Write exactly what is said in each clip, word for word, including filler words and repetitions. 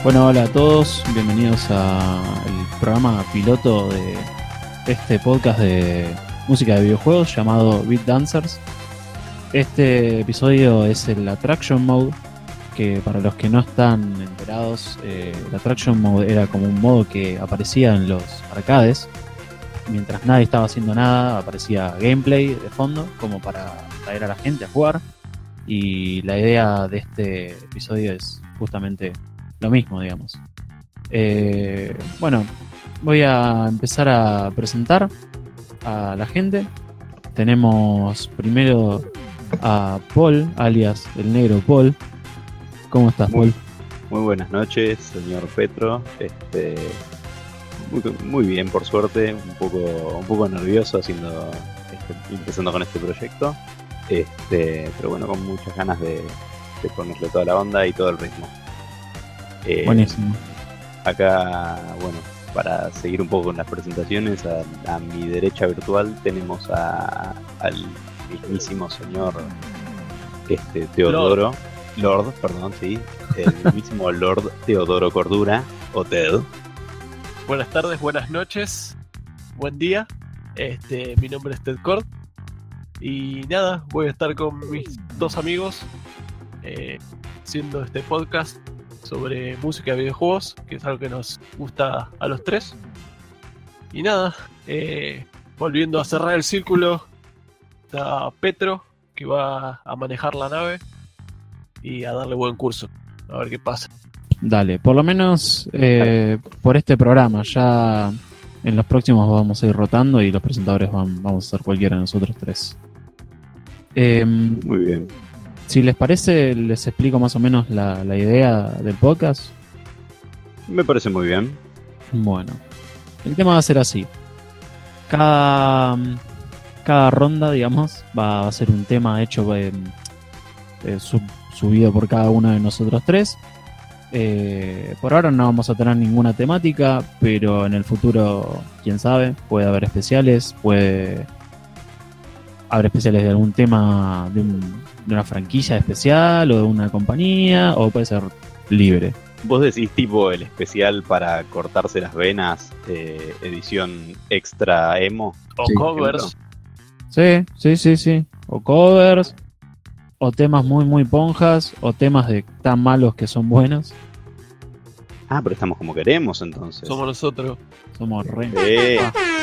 Bueno, hola a todos, bienvenidos al programa piloto de este podcast de música de videojuegos llamado Beat Dancers. Este episodio es el Attraction Mode, que para los que no están enterados, eh, el Attraction Mode era como un modo que aparecía en los arcades. Mientras nadie estaba haciendo nada, aparecía gameplay de fondo, como para traer a la gente a jugar. Y la idea de este episodio es justamente lo mismo, digamos. Eh, bueno, voy a empezar a presentar a la gente. Tenemos primero a Paul, alias el negro Paul. ¿Cómo estás, muy, Paul? Muy buenas noches, señor Petro. Este, muy, muy bien, por suerte. Un poco, un poco nervioso haciendo, este, empezando con este proyecto. Este, pero bueno, con muchas ganas de, de ponerle toda la onda y todo el ritmo. Eh, Buenísimo. Acá, bueno, para seguir un poco con las presentaciones, a, a mi derecha virtual tenemos a, al mismísimo señor este, Teodoro, Lord. Lord, perdón, sí, el mismísimo Lord Teodoro Cordura, o Ted. Buenas tardes, buenas noches, buen día. Este, mi nombre es Ted Cord. Y nada, voy a estar con mis dos amigos eh, haciendo este podcast sobre música de videojuegos, que es algo que nos gusta a los tres. Y nada, eh, volviendo a cerrar el círculo, está Petro, que va a manejar la nave y a darle buen curso, a ver qué pasa. Dale, por lo menos eh, por este programa. Ya en los próximos vamos a ir rotando y los presentadores van, vamos a ser cualquiera de nosotros tres. Eh, Muy bien. Si les parece, les explico más o menos la, la idea del podcast. Me parece muy bien. Bueno, el tema va a ser así. Cada, cada ronda, digamos, va a ser un tema hecho, eh, eh, sub, subido por cada uno de nosotros tres. Eh, por ahora no vamos a tener ninguna temática, pero en el futuro, quién sabe, puede haber especiales, puede haber especiales de algún tema de, un, de una franquicia especial o de una compañía, o puede ser libre. Vos decís tipo el especial para cortarse las venas, eh, edición extra emo. O Sí, covers. Sí, sí, sí, sí. O covers, o temas muy, muy ponjas, o temas de tan malos que son buenos. Ah, pero estamos como queremos entonces. Somos nosotros. Somos re... Eh,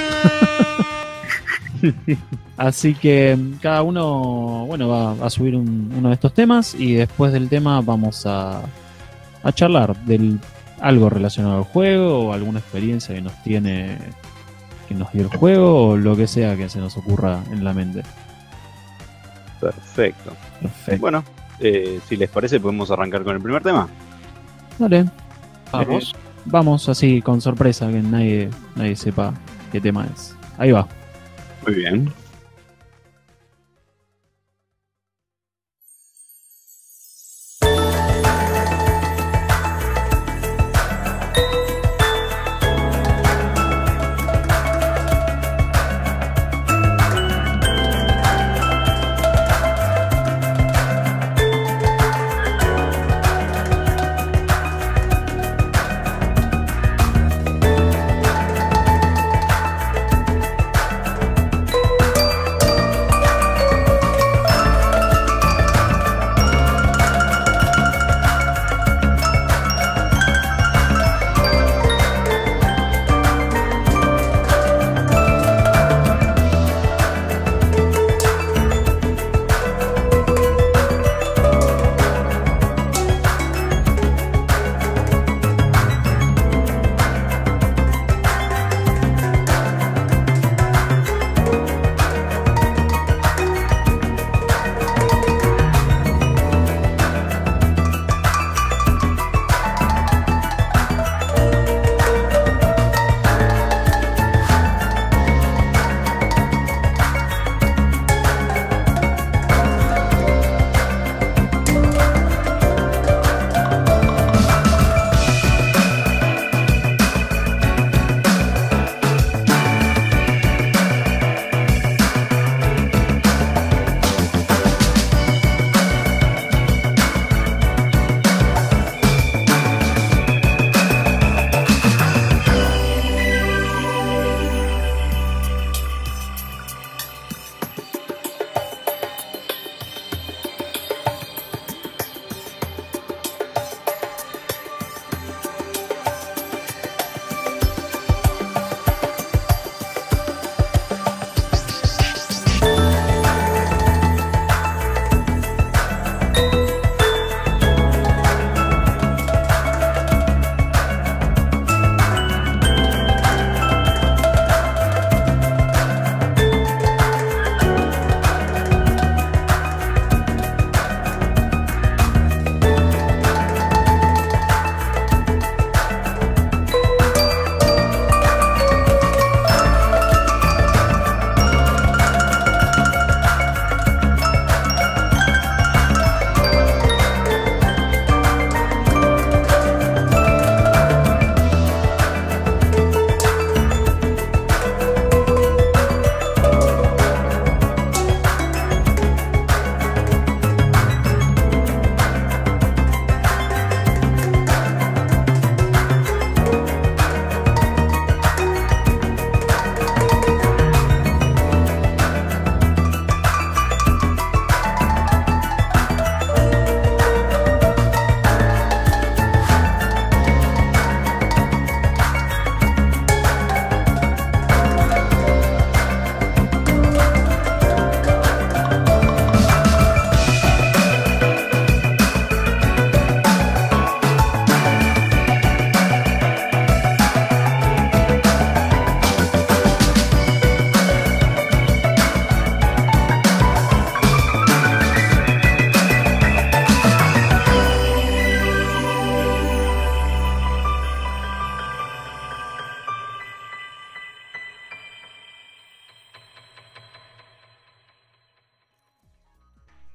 Así que cada uno, bueno, va a subir un, uno de estos temas y después del tema vamos a, a charlar del algo relacionado al juego o alguna experiencia que nos tiene, que nos dio el juego o lo que sea que se nos ocurra en la mente. perfecto. Perfecto. Bueno, eh, si les parece podemos arrancar con el primer tema. Dale. Vamos. Eh, vamos así con sorpresa, que nadie, nadie sepa qué tema es. Ahí va. Muy bien.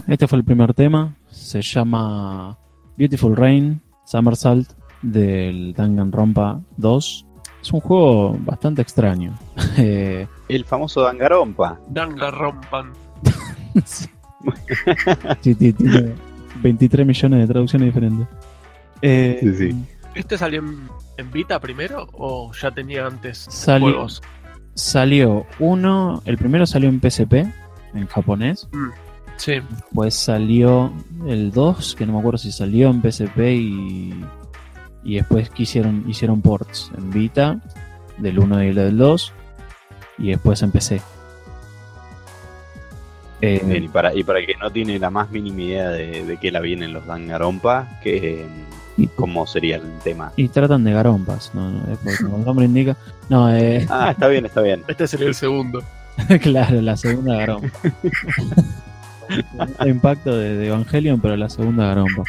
este fue el primer tema. Se llama Beautiful Rain, Somersault, del Danganronpa dos. Es un juego bastante extraño. eh, El famoso Danganronpa. Danganronpan. sí, sí, sí, tiene veintitrés millones de traducciones diferentes. Eh, Sí, sí. ¿Este salió en, en Vita primero o ya tenía antes Salió- juegos? Salió uno, el primero salió en P S P, en japonés. Mm, sí, Pues salió el dos, que no me acuerdo si salió en P S P y, y después que hicieron, hicieron ports en Vita, del uno y del dos, y después en P C. Eh, Bien, y para, y para el que no tiene la más mínima idea de, de qué la vienen los Danganronpa, que y, ¿cómo sería el tema? y tratan de garompas, no, no, es porque como el nombre indica. No, eh, Ah, está bien, está bien. este sería el segundo. claro, la segunda garompa. El impacto de, de Evangelion, pero la segunda garompa.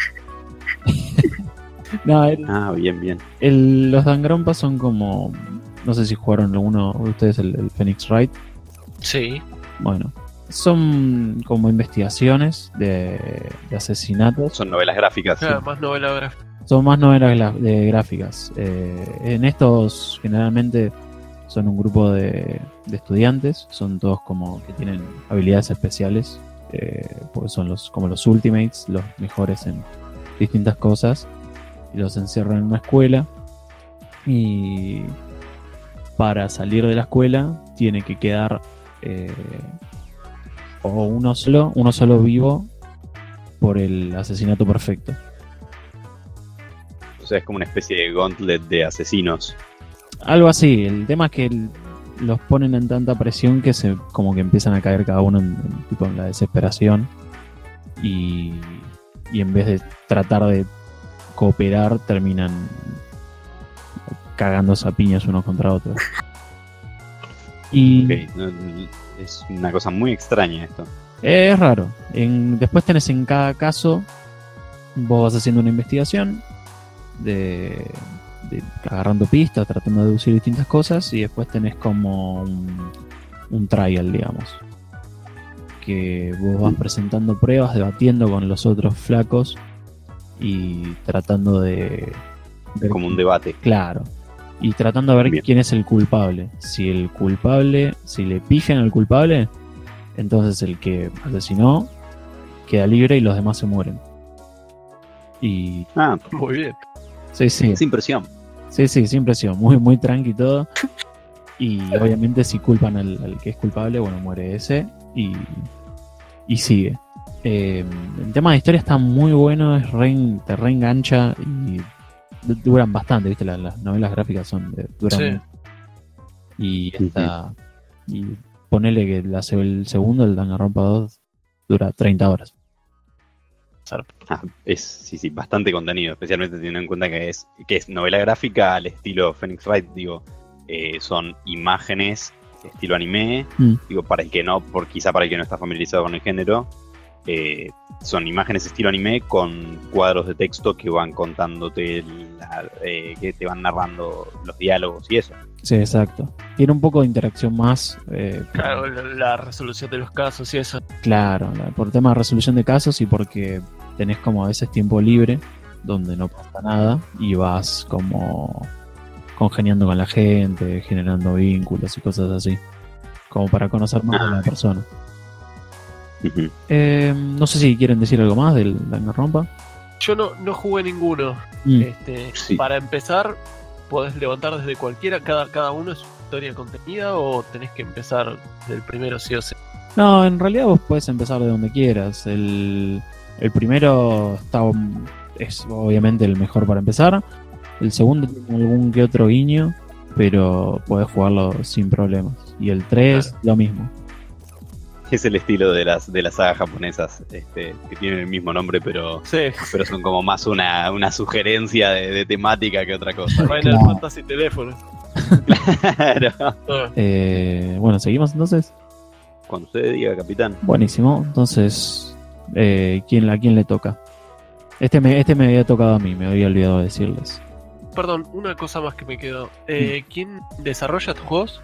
no, el, Ah, bien, bien. el- los Danganronpas son como. No sé si jugaron alguno de ustedes el, el Phoenix Wright. Sí, Bueno, son como investigaciones de, de asesinatos. Son novelas gráficas. nada más novela gráfica. Son más novelas gra- de gráficas. Eh, en estos generalmente son un grupo de, de estudiantes. Son todos como que tienen habilidades especiales. eh, porque son los como los Ultimates, los mejores en distintas cosas. Y los encierran en una escuela. Y para salir de la escuela tiene que quedar eh, o uno solo, uno solo vivo por el asesinato perfecto. O sea, es como una especie de gauntlet de asesinos. Algo así. El tema es que el- los ponen en tanta presión que se como que empiezan a caer cada uno en, en- tipo en la desesperación y, y en vez de tratar de cooperar terminan cagándose a piñas unos contra otros. Y Ok, no, es una cosa muy extraña esto. es raro. En, después tenés en cada caso, vos vas haciendo una investigación de, de agarrando pistas, tratando de deducir distintas cosas y después tenés como un, un trial, digamos. Que vos vas presentando pruebas, debatiendo con los otros flacos y tratando de ver Como un debate. Claro. Y tratando de ver Bien. quién es el culpable. Si el culpable, si le pillan al culpable, entonces el que asesinó queda libre y los demás se mueren. Y Ah, Muy bien. sí, sí, sin presión. sí, sí, sin presión, muy, muy tranqui todo. Y obviamente si culpan al, al que es culpable, bueno, muere ese y, y sigue. Eh, el tema de historia está muy bueno, es re, te reengancha y duran bastante, ¿viste? Las, las novelas gráficas son de, duran Sí. mucho. Y esta y ponele que la, se- el segundo, el Danganronpa dos, dura treinta horas. Ah, es, sí, sí, bastante contenido, especialmente teniendo en cuenta que es, que es novela gráfica al estilo Phoenix Wright, digo, eh, son imágenes estilo anime, Mm. digo, para el que no, por quizá para el que no está familiarizado con el género, eh, son imágenes estilo anime con cuadros de texto que van contándote, la- eh, que te van narrando los diálogos y eso. Sí, exacto. Tiene un poco de interacción más. eh, Claro, la, la resolución de los casos y eso. Claro, la- por tema de resolución de casos y porque tenés como a veces tiempo libre donde no pasa nada y vas como congeniando con la gente, generando vínculos y cosas así, como para conocer más a la persona. Ujú. Eh, no sé si quieren decir algo más del Danganronpa. Yo no, no jugué ninguno. Mm. Este, Sí. Para empezar, podés levantar desde cualquiera. Cada, cada uno es historia contenida o tenés que empezar del primero sí o sí. No, en realidad vos podés empezar de donde quieras. El, el primero está, es obviamente el mejor para empezar. El segundo tiene algún que otro guiño, pero podés jugarlo sin problemas. Y el tres, lo mismo. Es el estilo de las de las sagas japonesas, este, que tienen el mismo nombre, pero, Sí, pero son como más una, una sugerencia de, de temática que otra cosa. Final Claro. Fantasy Teléfono. Claro. Ah, Eh, bueno, seguimos entonces. Cuando usted diga, capitán. Buenísimo. Entonces, eh, ¿quién, ¿a quién le toca? Este me, este me había tocado a mí, me había olvidado decirles. Perdón, una cosa más que me quedó. Eh, ¿Quién desarrolla tus juegos?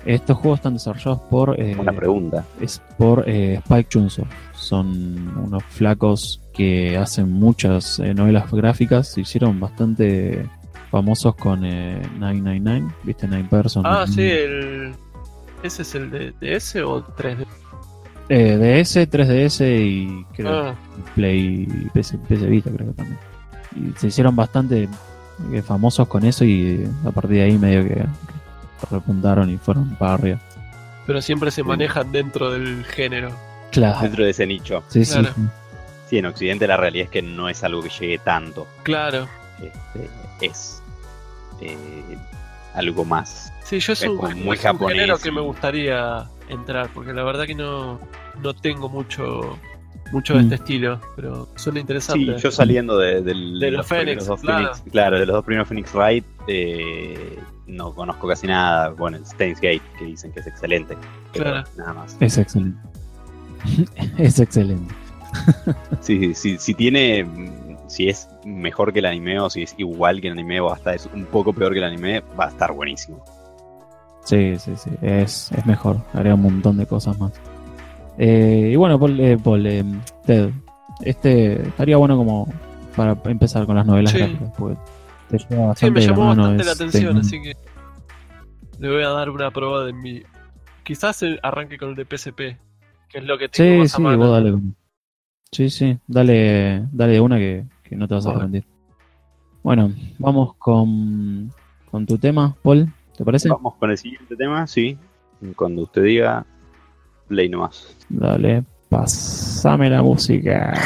Estos juegos están desarrollados por eh, Una pregunta. es por eh, Spike Chunsoft. Son unos flacos que hacen muchas eh, novelas gráficas. Se hicieron bastante famosos con eh, nueve nueve nueve, ¿viste? Nine Person. Ah, Mm. sí, el... ¿Ese es el de D S o tres D? Eh, D S, tres D S y creo Ah, Play y P C, P C Vita creo que también. Y se hicieron bastante eh, famosos con eso y eh, a partir de ahí medio que repuntaron y fueron para arriba. pero siempre se Sí. manejan dentro del género. Claro. Dentro de ese nicho. Sí, Claro. sí. Sí, en Occidente la realidad es que no es algo que llegue tanto. Claro. Este, es eh, algo más. Sí, yo es, Es un, como muy es un japonés género que y- me gustaría entrar, porque la verdad que no, no tengo mucho mucho de Mm. este estilo, pero suena interesante. Sí, yo saliendo de, del- De los primeros Phoenix, dos claro. Phoenix, claro, de los dos primeros Phoenix Wright, eh, no conozco casi nada. Bueno, el Steins Gate, que dicen que es excelente. Pero Claro. nada más. Es excelente. Es excelente. Sí, sí, si tiene. mm, Si es mejor que el anime o si es igual que el anime o hasta es un poco peor que el anime, va a estar buenísimo. Sí, sí, sí. Es, es mejor. Agrega un montón de cosas más. Eh, y bueno, Paul, eh, Paul, eh, Ted, este estaría bueno como para empezar con las novelas Sí. gráficas, porque te lleva Sí, bastante me de la llamó mano, bastante es la atención, tecno- así que le voy a dar una prueba de mi... Quizás el- arranque con el de P S P, que es lo que tengo Sí, más a sí, mano. vos dale. con- Sí, sí, dale, dale de una que, que no te vas a Bueno. arrepentir. Bueno, vamos con, con tu tema, Paul, ¿te parece? Vamos con el siguiente tema, sí. Cuando usted diga, play nomás. Dale, pasame la música.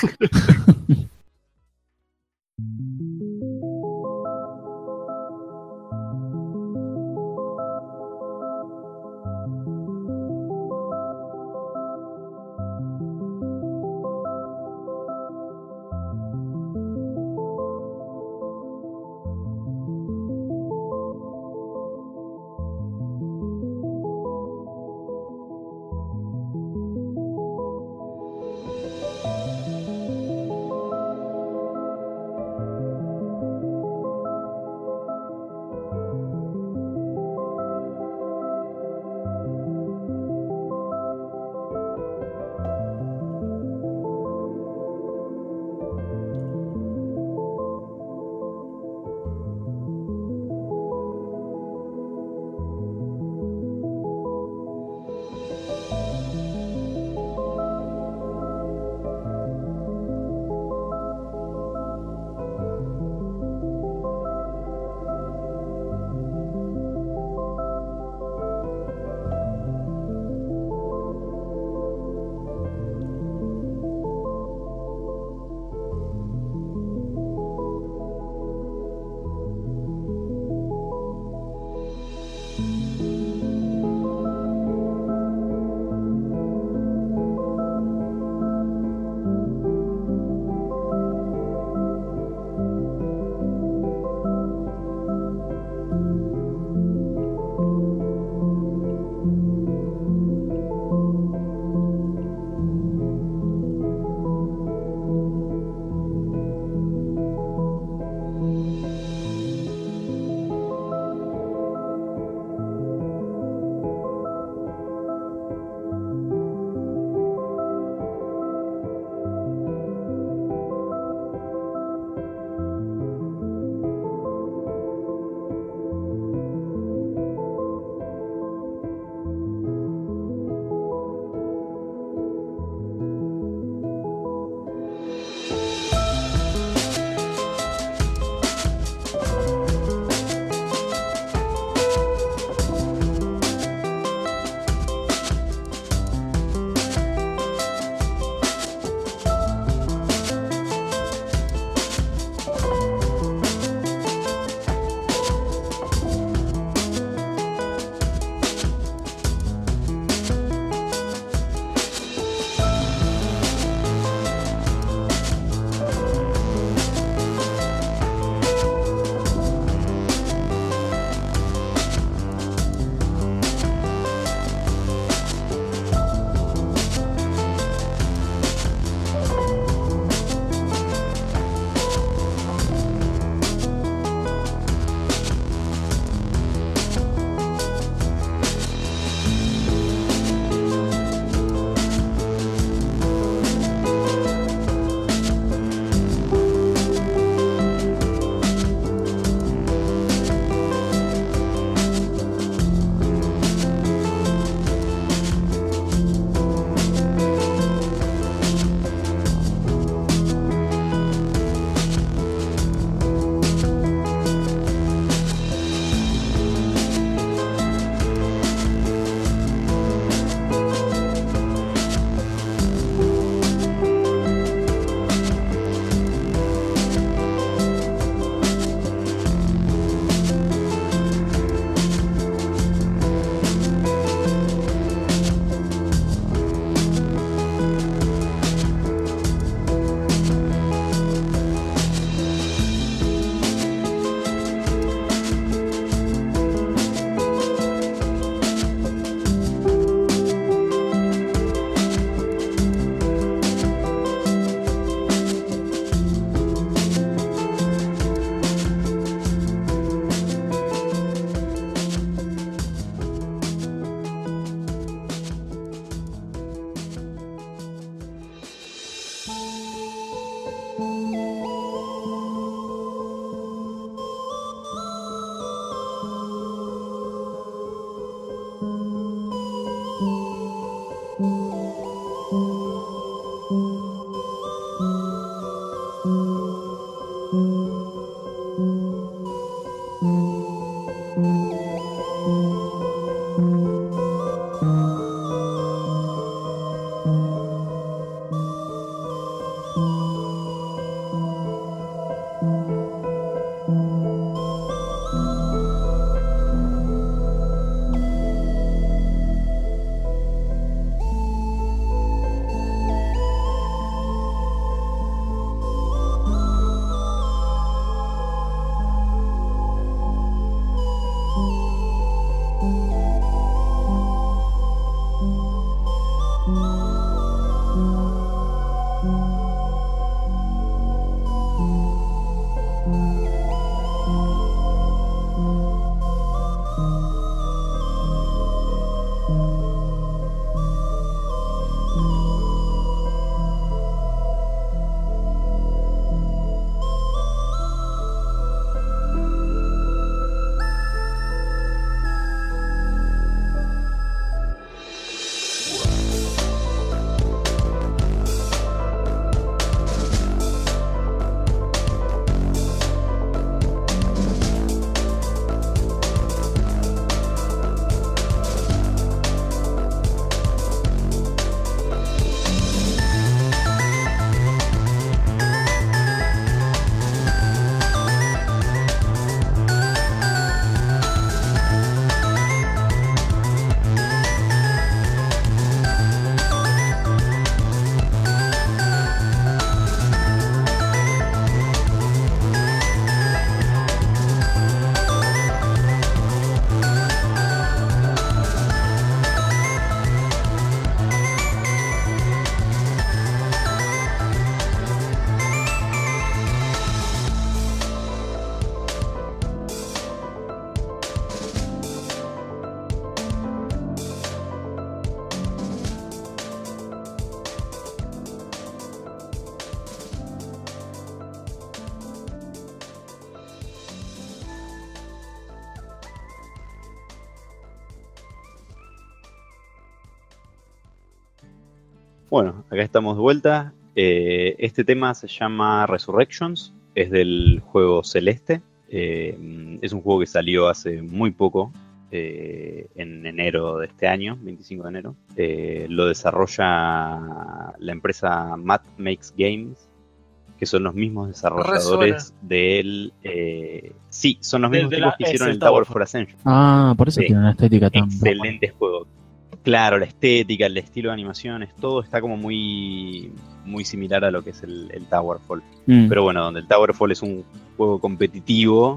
Bueno, acá estamos de vuelta. Eh, este tema se llama Resurrections, es del juego Celeste. Eh, es un juego que salió hace muy poco, eh, en enero de este año, veinticinco de enero. Eh, lo desarrolla la empresa Matt Makes Games, que son los mismos desarrolladores del... Eh, sí, son los De- mismos de tipos la- que es hicieron el el Tower Tower for Ascension. Ah, por eso Sí. tiene una estética tan... Excelente juego. Claro, la estética, el estilo de animaciones, todo está como muy, muy similar a lo que es el, el Towerfall. Mm. Pero bueno, donde el Towerfall es un juego competitivo,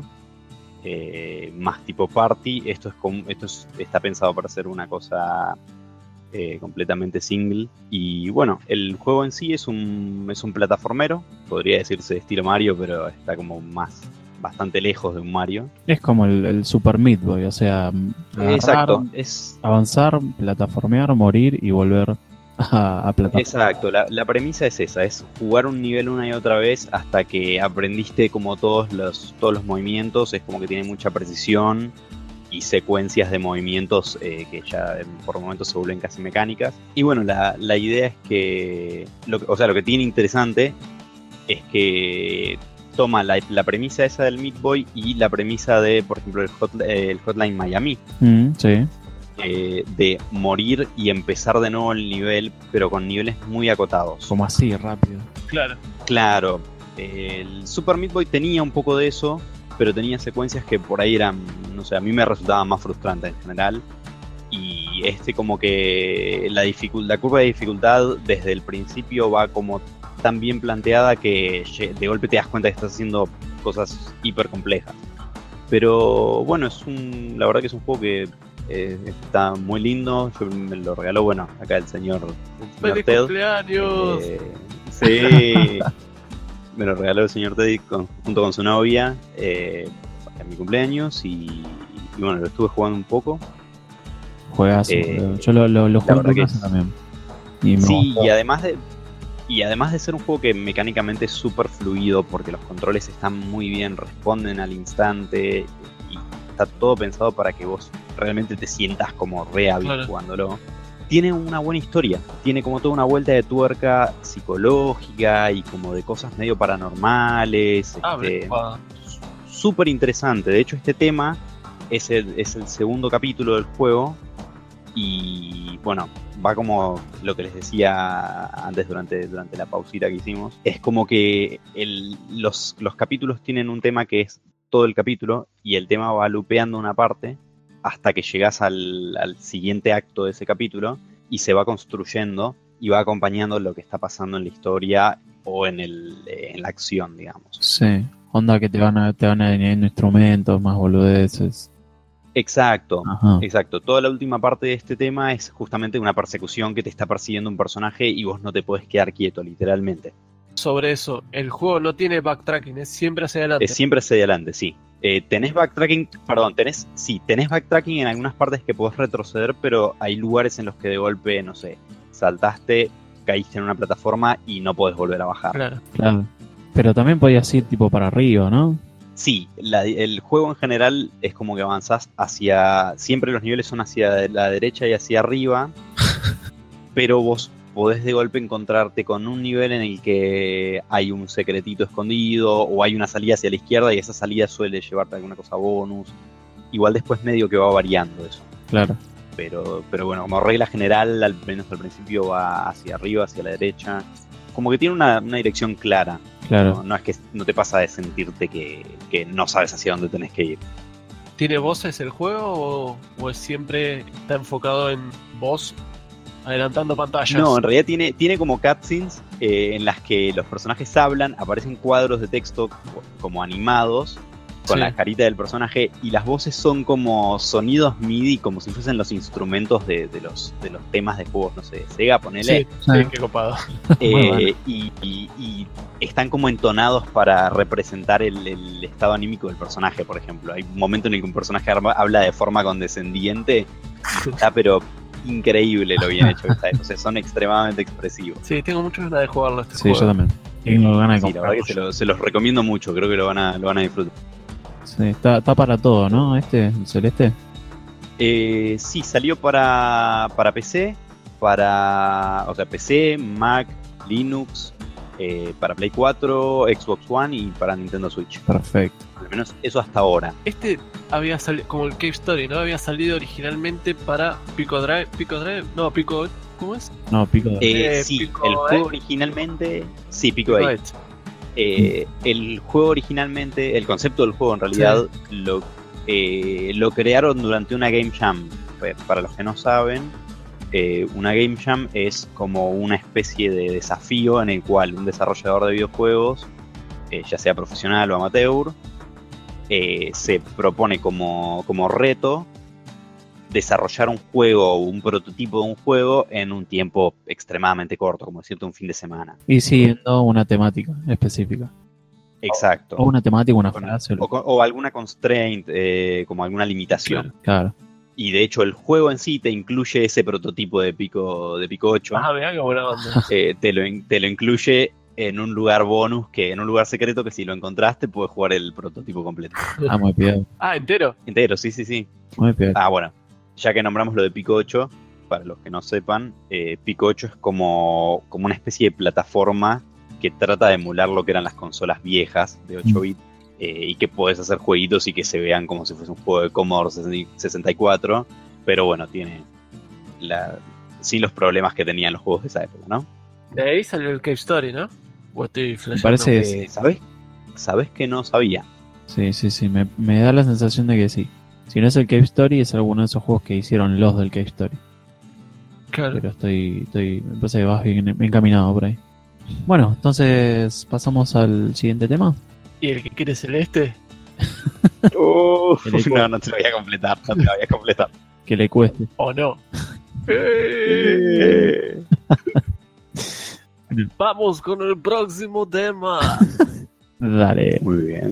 eh, más tipo party, esto es com- esto es- está pensado para ser una cosa eh, completamente single. Y bueno, el juego en sí es un, es un plataformero, podría decirse de estilo Mario, pero está como más bastante lejos de un Mario. Es como el, el Super Meat Boy, o sea, agarrar, Exacto, es avanzar, plataformear, morir y volver a, a plataformear. Exacto, la, la premisa es esa, es jugar un nivel una y otra vez hasta que aprendiste como todos los, todos los movimientos, es como que tiene mucha precisión y secuencias de movimientos eh, que ya eh, por momentos se vuelven casi mecánicas. Y bueno, la, la idea es que, lo, que- o sea, lo que tiene interesante es que toma la, la premisa esa del Meat Boy y la premisa de, por ejemplo, el, Hot- eh, el Hotline Miami. Mm, sí. Eh, de morir y empezar de nuevo el nivel, pero con niveles muy acotados. Como así, rápido. Claro. Claro, eh, el Super Meat Boy tenía un poco de eso, pero tenía secuencias que por ahí eran, no sé, a mí me resultaban más frustrantes en general. Y este como que la dificul- la curva de dificultad desde el principio va como tan bien planteada que lle- de golpe te das cuenta que estás haciendo cosas hiper complejas. Pero bueno, es un, la verdad que es un juego que eh, está muy lindo. Yo me lo regaló, bueno, acá el señor, el señor ¡Feliz Ted. cumpleaños! Eh, sí, me lo regaló el señor Teddy con- junto con su novia eh, para mi cumpleaños y, y bueno, lo estuve jugando un poco. Juegazo. Eh, Yo lo, lo, lo jugué en verdad tu que casa es- también. Y me Sí, gustó. y además de y además de ser un juego que mecánicamente es súper fluido porque los controles están muy bien, responden al instante y está todo pensado para que vos realmente te sientas como real Claro. jugándolo. Tiene una buena historia, tiene como toda una vuelta de tuerca psicológica y como de cosas medio paranormales. Abre, este, pa. súper interesante. De hecho, este tema es el, es el segundo capítulo del juego y bueno, va como lo que les decía antes durante, durante la pausita que hicimos. Es como que el- los, los capítulos tienen un tema que es todo el capítulo y el tema va lupeando una parte hasta que llegas al, al siguiente acto de ese capítulo y se va construyendo y va acompañando lo que está pasando en la historia o en, el, en la acción, digamos. Sí. Onda que te van a, te van añadiendo instrumentos, más boludeces. Exacto. Ajá. Exacto, toda la última parte de este tema es justamente una persecución que te está persiguiendo un personaje y vos no te puedes quedar quieto, literalmente. Sobre eso, el juego no tiene backtracking, es siempre hacia adelante. Es siempre hacia adelante, sí. Eh, tenés backtracking, perdón, tenés, sí, tenés backtracking en algunas partes que podés retroceder, pero hay lugares en los que de golpe, no sé, saltaste, caíste en una plataforma y no podés volver a bajar. Claro. Claro. Pero también podías ir tipo para arriba, ¿no? Sí, la- el juego en general es como que avanzás hacia... Siempre los niveles son hacia la derecha y hacia arriba, pero vos podés de golpe encontrarte con un nivel en el que hay un secretito escondido o hay una salida hacia la izquierda y esa salida suele llevarte a alguna cosa bonus. Igual después medio que va variando eso. Claro. Pero, pero bueno, como regla general, al menos al principio va hacia arriba, hacia la derecha. Como que tiene una, una dirección clara. Claro. No, no es que no te pasa de sentirte que, que no sabes hacia dónde tenés que ir. ¿Tiene voces el juego o, o es siempre está enfocado en voz adelantando pantallas? No, en realidad tiene, tiene como cutscenes eh, en las que los personajes hablan, aparecen cuadros de texto co- como animados con Sí. la carita del personaje y las voces son como sonidos MIDI, como si fuesen los instrumentos de, de los, de los temas de juegos, no sé, Sega, ponele. Sí, sí, Sí. qué copado. Eh, Muy bueno. y, y- y están como entonados para representar el, el estado anímico del personaje, por ejemplo. Hay un momento en el que un personaje arma- habla de forma condescendiente y está pero increíble lo bien hecho que está. O sea, son extremadamente expresivos. Sí, tengo muchas ganas de jugarlo este Sí, juego. yo también. Tengo ganas de Sí, la verdad que se, comprarlo. lo- se los recomiendo mucho, creo que lo van a, lo van a disfrutar. Sí, está, está para todo, ¿no? Este, el celeste. Eh, sí, salió para, para P C para, o sea, P C, Mac, Linux, eh, para Play cuatro, Xbox One y para Nintendo Switch. Perfecto. Al menos eso hasta ahora. Este había salido, como el Cave Story, ¿no? Había salido originalmente para Pico Drive. Pico Drive, no, Pico. ¿Cómo es? No, pico de... Eh, Eh, sí, Pico el juego Eight. originalmente. Sí, Pico Pico eight. Eight. Eh, el juego originalmente, el concepto del juego en realidad lo, eh, lo crearon durante una Game Jam. Eh, Para los que no saben, eh, una Game Jam es como una especie de desafío en el cual un desarrollador de videojuegos, eh, ya sea profesional o amateur, eh, se propone como, como reto desarrollar un juego o un prototipo de un juego en un tiempo extremadamente corto, como decirte un fin de semana. Y siguiendo una temática específica. Exacto. O una temática, una Con- frase. o, con- o alguna constraint, eh, como alguna limitación. Claro. Y de hecho el juego en sí te incluye ese prototipo de Pico, de Pico ocho. Ah, mira qué buena onda. Eh, te, lo, in- te lo incluye en un lugar bonus, que en un lugar secreto que si lo encontraste puedes jugar el prototipo completo. Ah, muy bien. Ah, entero. Entero, sí, sí, sí. Muy bien. Ah, bueno, ya que nombramos lo de Pico ocho, para los que no sepan, eh, Pico ocho es como, como una especie de plataforma que trata de emular lo que eran las consolas viejas de ocho bits, eh, y que podés hacer jueguitos y que se vean como si fuese un juego de Commodore sesenta y cuatro, pero bueno, tiene la, sí los problemas que tenían los juegos de esa época, ¿no? De ahí salió el Cave Story, ¿no? O estoy flasheando. parece- Eh, Sí. ¿Sabés? ¿Sabés que no sabía? Sí, sí, sí. Me, me da la sensación de que sí. Si no es el Cave Story, es alguno de esos juegos que hicieron los del Cave Story. Claro. Pero estoy, estoy me parece que vas bien, bien encaminado por ahí. Bueno, entonces pasamos al siguiente tema. ¿Y el que quiere celeste? Uh, El eco. no, no te lo voy a completar, no te lo voy a completar. Que le cueste. ¿O no? Eh. Vamos con el próximo tema. Dale. Muy bien.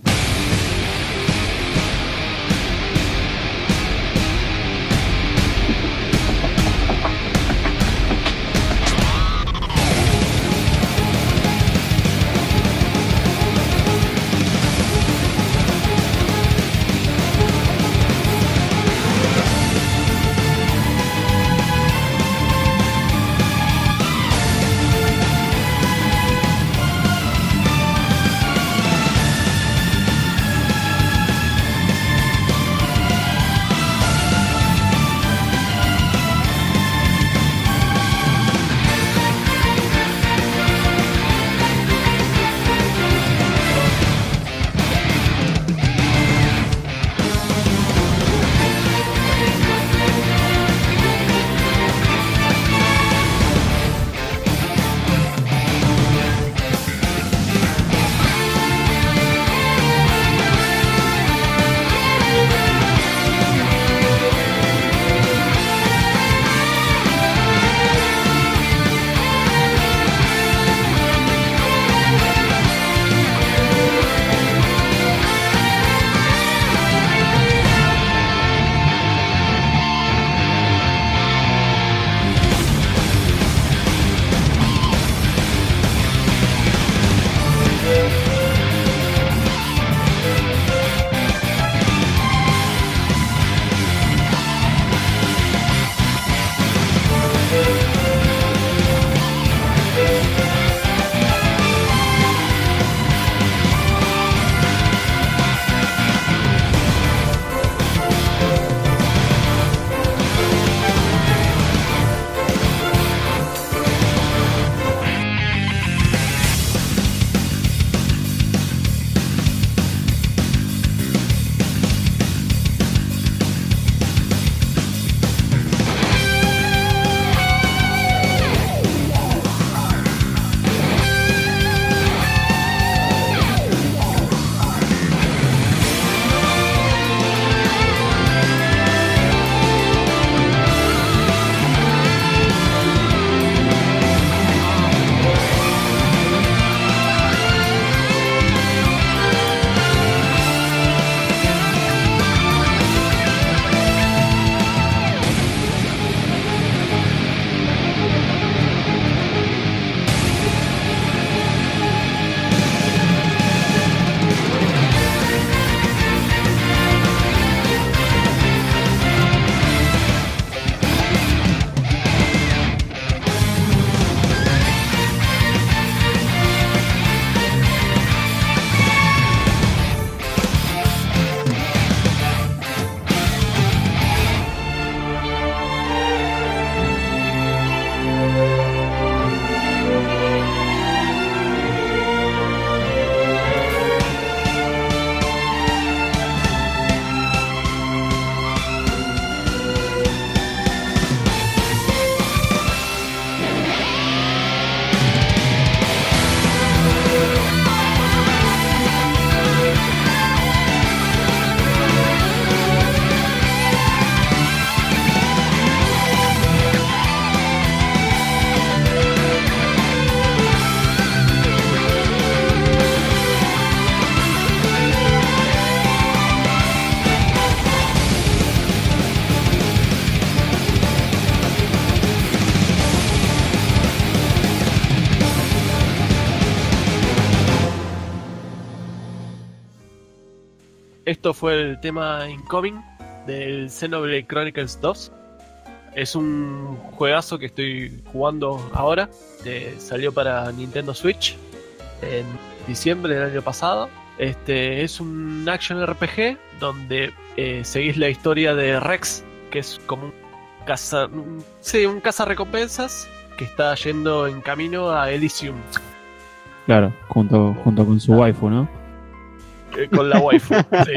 esto fue el tema Incoming del Xenoblade Chronicles dos. Es un juegazo que estoy jugando ahora. Eh, salió para Nintendo Switch en diciembre del año pasado. Este es un action R P G donde eh, seguís la historia de Rex, que es como un caza, un, sí, un cazarrecompensas que está yendo en camino a Elysium. Claro, junto, junto con su waifu, ¿no? Eh, con la waifu, sí.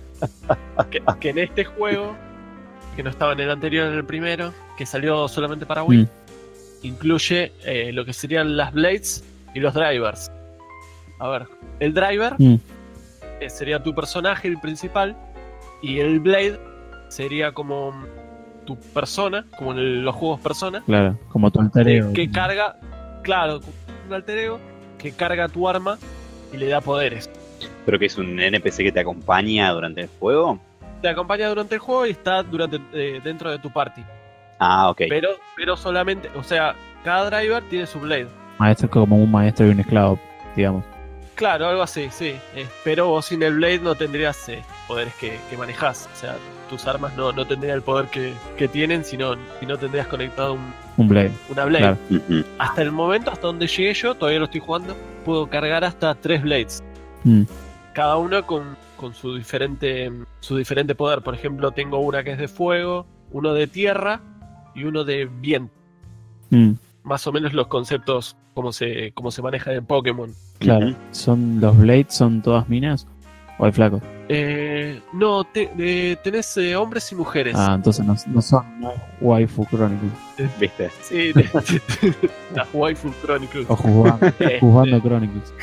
Que, que en este juego, que no estaba en el anterior, en el primero, que salió solamente para Wii, Mm. incluye eh, lo que serían las Blades y los Drivers. A ver, el Driver Mm. eh, sería tu personaje, el principal, y el Blade sería como tu persona, como en el- los juegos persona, Claro, como tu alter eh, ego. que carga, claro, un alter ego que carga tu arma y le da poderes. Pero que es un N P C que te acompaña durante el juego. Te acompaña durante el juego y está durante eh, dentro de tu party. Ah, ok. Pero, pero solamente, o sea, cada driver tiene su blade. Maestro como un maestro y un esclavo, digamos. Claro, algo así, sí. Eh, pero vos sin el blade no tendrías eh, poderes que, que manejás. O sea, tus armas no, no tendrían el poder que, que tienen, sino si no tendrías conectado un- Un blade. una blade. Claro. Ujú. Hasta el momento, hasta donde llegué yo, todavía lo estoy jugando, puedo cargar hasta tres blades. Mm. Cada uno con, con su diferente su diferente poder. Por ejemplo, tengo una que es de fuego, uno de tierra y uno de viento. Mm. Más o menos los conceptos como se, como se manejan en Pokémon. Claro. Ujú. ¿Son los blades son todas minas? ¿O hay flacos? Eh, no, te- eh, tenés eh, hombres y mujeres. Ah, entonces no, no son no es Waifu Chronicles. ¿Viste? Sí, de- las Waifu Chronicles. O jugando, Este, jugando Chronicles.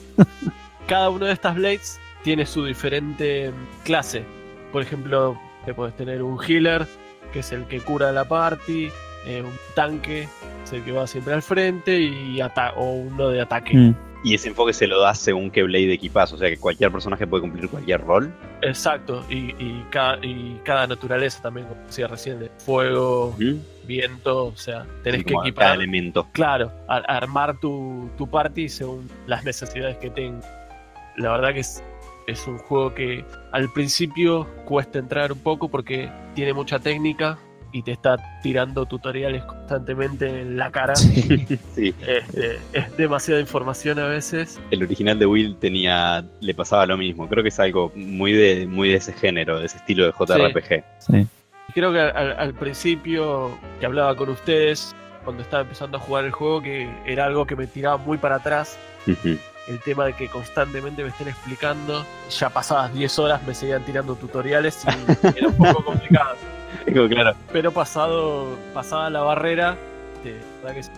cada una de estas blades tiene su diferente mm, clase. Por ejemplo, te puedes tener un healer, que es el que cura la party, eh, un tanque, es el que va siempre al frente, y ata- o uno de ataque. Mm. Y ese enfoque se lo da según qué Blade equipas, o sea que cualquier personaje puede cumplir cualquier rol. Exacto, y, y, cada, y cada naturaleza también, como decía recién, de fuego, Ujú. viento, o sea, tenés Sí, que como cada equipar. elemento. Claro, a- armar tu, tu party según las necesidades que tengas. La verdad que es, es un juego que al principio cuesta entrar un poco porque tiene mucha técnica y te está tirando tutoriales constantemente en la cara. Sí. Sí. Este, es demasiada información a veces. El original de Will tenía, le pasaba lo mismo. Creo que es algo muy de, muy de ese género, de ese estilo de J R P G. Sí. Creo que al, al principio que hablaba con ustedes, cuando estaba empezando a jugar el juego, que era algo que me tiraba muy para atrás. Ujú. El tema de que constantemente me estén explicando, ya pasadas diez horas me seguían tirando tutoriales y era un poco complicado. Digo, claro. Pero pasado pasada la barrera, de verdad que es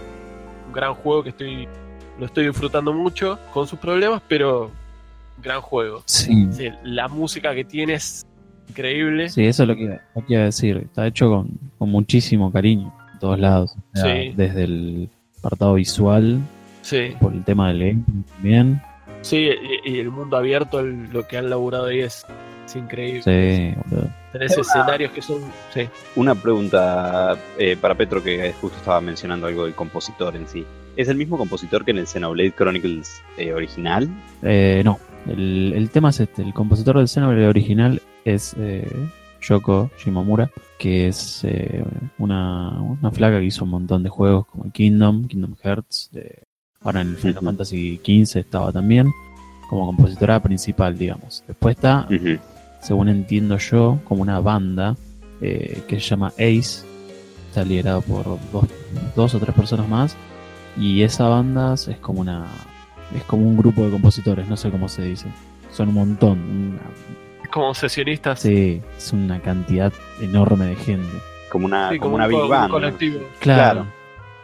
un gran juego que estoy lo estoy disfrutando mucho, con sus problemas, pero un gran juego. Sí. Sí, la música que tiene es increíble. Sí, eso es lo que, lo que iba a decir. Está hecho con, con muchísimo cariño en todos lados. O sea, Sí. desde el apartado visual, Sí, por el tema del gameplay también. sí, y, y el mundo abierto, el- lo que han laburado ahí es, es increíble. Sí, boludo. Tenés escenarios que son... Sí. Una pregunta eh, para Petro, que justo estaba mencionando algo del compositor en sí. ¿Es el mismo compositor que en el Xenoblade Chronicles eh, original? Eh, no, el, el tema es este. El compositor del Xenoblade original es eh, Yoko Shimomura, que es eh, una, una flaca que hizo un montón de juegos como Kingdom, Kingdom Hearts. De, ahora en el Final Ujú. Fantasy quince estaba también como compositora principal, digamos. Después está, Ujú. según entiendo yo, como una banda eh, que se llama Ace. Está liderado por dos, dos o tres personas más. Y esa banda es como una es como un grupo de compositores, no sé cómo se dice. Son un montón. Una, Como sesionistas. sí, es una cantidad enorme de gente. Como una, Sí, como una un Big co- un Band. ¿no? colectivo. Claro. Claro.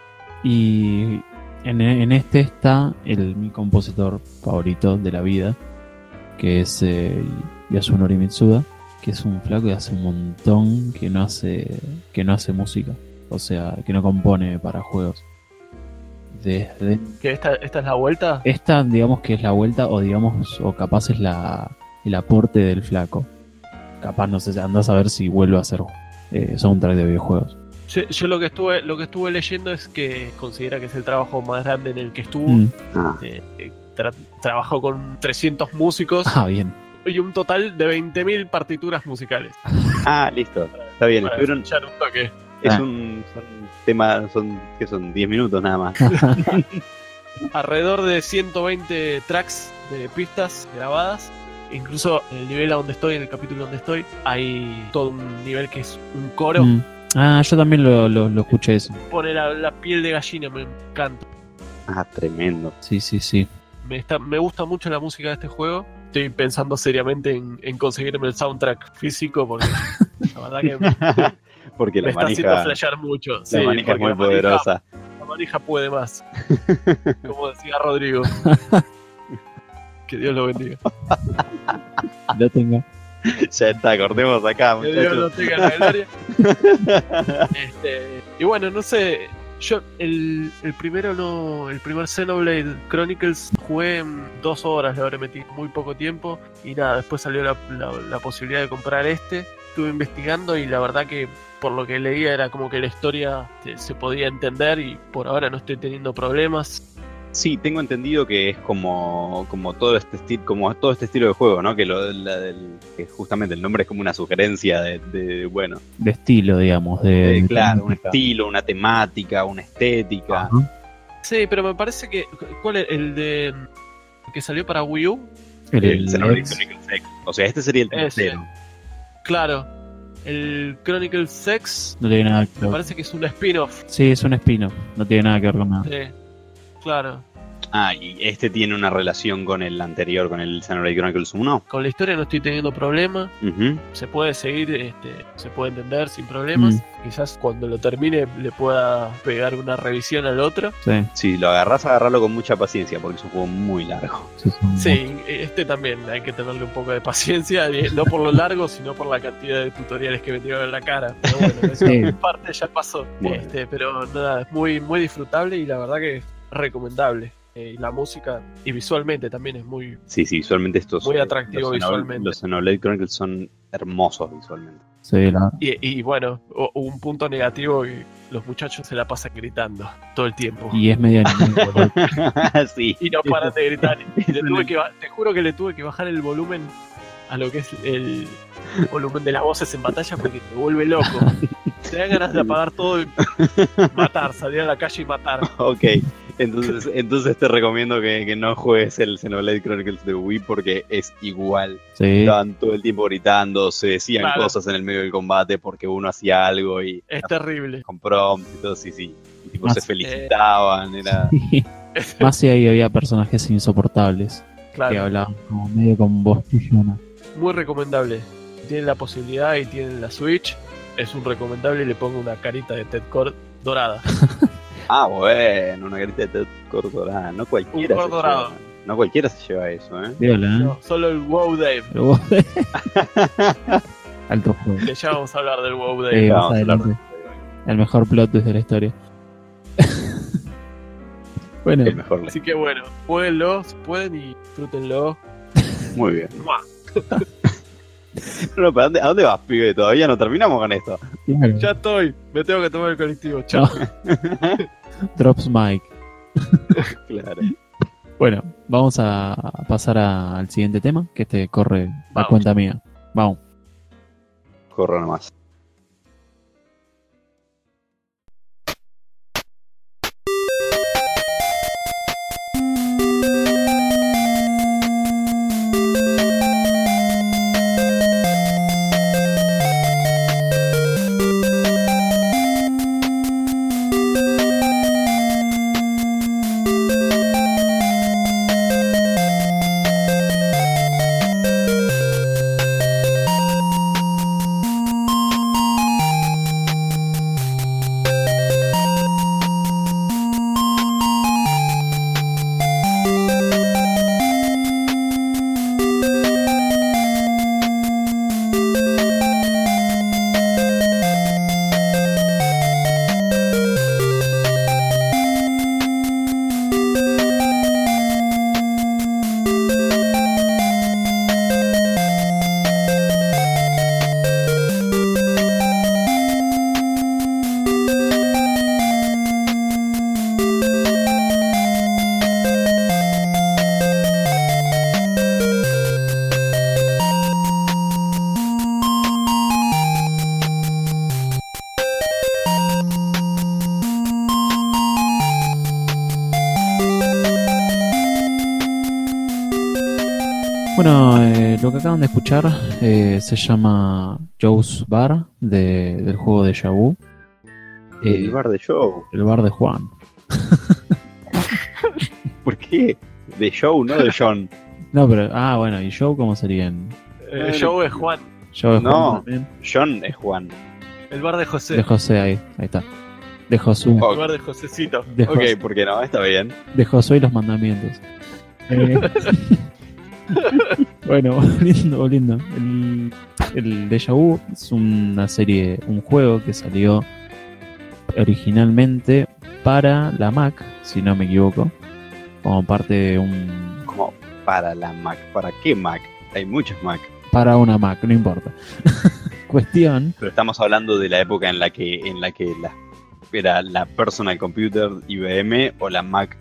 Y en, en este está el mi compositor favorito de la vida, que es eh, Yasunori Mitsuda, que es un flaco que hace un montón que no hace que no hace música, o sea, que no compone para juegos. Desde Que esta, esta es la vuelta. esta, digamos que es la vuelta, o digamos, o capaz es la el aporte del flaco. Capaz, no sé, andás a ver si vuelve a hacer eh, soundtrack de videojuegos. Yo, yo lo que estuve lo que estuve leyendo es que considera que es el trabajo más grande en el que estuvo. Mm. Ah, Eh, eh, tra- trabajó con trescientos músicos Ah, bien. y un total de veinte mil partituras musicales. Ah, listo. Está bien. Para Estuvieron, escuchar un toque. es Ah. un son tema, son, que son diez minutos nada más. Alrededor de ciento veinte tracks de pistas grabadas. Incluso en el nivel a donde estoy, en el capítulo donde estoy, hay todo un nivel que es un coro. Mm. Ah, yo también lo, lo, lo escuché eso. Pone la, la piel de gallina, me encanta. Ah, tremendo. Sí, sí, sí. Me, está, me gusta mucho la música de este juego. Estoy pensando seriamente en, en conseguirme el soundtrack físico porque la verdad que me, Porque me la está haciendo manija, flashear mucho. la Sí, manija es porque muy la manija- poderosa. La manija puede más. Como decía Rodrigo. Que Dios lo bendiga. Lo tengo. Ya está, cortemos acá, Que Dios lo muchachos. tenga en la gloria. Este, y bueno, no sé. Yo el, el primero no. El primer Xenoblade Chronicles jugué en dos horas, le habré metido muy poco tiempo. Y nada, después salió la, la, la posibilidad de comprar este. Estuve investigando y la verdad que por lo que leía era como que la historia se, se podía entender y por ahora no estoy teniendo problemas. Sí, tengo entendido que es como, como todo este estilo, como todo este estilo de juego, ¿no? Que lo la del, que justamente el nombre es como una sugerencia de, de bueno, De estilo, digamos. De, de, de claro, un temática. estilo, una temática, una estética. Ajá. Sí, pero me parece que. ¿Cuál es el de. el que salió para Wii U? El, El el- Xenoblade el- Chronicles X. O sea, este sería el Ese. tercero. Claro. El Chronicles Sex. no tiene nada que Me ver. parece que es un spin-off. Sí, es un spin-off. No tiene nada que ver con nada. Sí. Claro. Ah, y este tiene una relación con el anterior, con el Xenoblade Chronicles uno. Con la historia no estoy teniendo problema. Ujú. Se puede seguir, este, se puede entender sin problemas. Mm. Quizás cuando lo termine le pueda pegar una revisión al otro. Sí, Si lo agarrás, agarrarlo con mucha paciencia, porque es un juego muy largo. sí, son- Sí, este también hay que tenerle un poco de paciencia, y no por lo largo, sino por la cantidad de tutoriales que me tiraron en la cara. Pero bueno, esa Sí. parte ya pasó. Bueno. Este, pero nada, es muy, muy disfrutable y la verdad que es recomendable. Eh, y la música y visualmente también es muy... Sí, sí, visualmente estos. Muy eh, atractivo los Xenoblade- visualmente. Los Xenoblade Chronicles son hermosos visualmente. Sí, la- Y, y bueno, o- un punto negativo que los muchachos se la pasan gritando todo el tiempo. y es medio anime, boludo. Sí. Y no paran de gritar. Y le tuve que, ba- te juro que le tuve que bajar el volumen a lo que es el volumen de las voces en batalla porque te vuelve loco. Te dan ganas de apagar todo y matar, salir a la calle y matar. Ok, entonces, entonces te recomiendo que, que no juegues el Xenoblade Chronicles de Wii porque es igual. Sí, Estaban todo el tiempo gritando, se decían Claro. cosas en el medio del combate porque uno hacía algo y Es terrible. con prompts y todo, sí, sí. Y tipo, Más- se felicitaban, era... más si ahí había personajes insoportables que Claro, hablaban como medio con voz chillona. muy recomendable. Si tienen la posibilidad y tienen la Switch, es un recomendable y le pongo una carita de Ted Cord dorada. Ah, bueno, una carita de Ted Cord dorada. No cualquiera, Un se Cord dorado. lleva, no cualquiera se lleva eso, ¿eh? Viola, ¿eh? No, solo el WoW Dave. Pero vos- Alto juego. Que ya vamos a hablar del WoW Eh, Dave. más Vamos a hablar adelante. El mejor plot twist de la historia. Bueno, El mejor. Así que bueno, jueguenlo si pueden y disfrútenlo. Muy bien. ¡Mua! No, pero ¿a dónde, ¿a dónde vas, pibe? Todavía no terminamos con esto. claro. Ya estoy, me tengo que tomar el colectivo. Chao. Drops Mike. Claro. Bueno, vamos a pasar a- al siguiente tema, que este corre a Vamos. cuenta mía. Vamos. Corro nomás. Bueno, eh, lo que acaban de escuchar eh, se llama Joe's Bar de, del juego de Vu. El bar de Joe. El bar de Juan. ¿Por qué? De Joe, no de John. No, pero. Ah, bueno, ¿y Joe cómo serían? Eh, Joe es Juan. Joe es No. Juan también. John es Juan. El bar de José. De José, ahí, ahí está. De Josué. Oh. El bar de Josecito. De, Ok, Jos- ¿por qué no? Está bien. de Josué y los mandamientos. Eh, bueno, volviendo, volviendo. El, el Déjà Vu es una serie, un juego que salió originalmente para la Mac, si no me equivoco, como parte de un... Como para la Mac. ¿Para qué Mac? Hay muchos Mac. para una Mac, no importa. Cuestión, Pero estamos hablando de la época en la que en la que la, era la personal computer I B M o la Mac.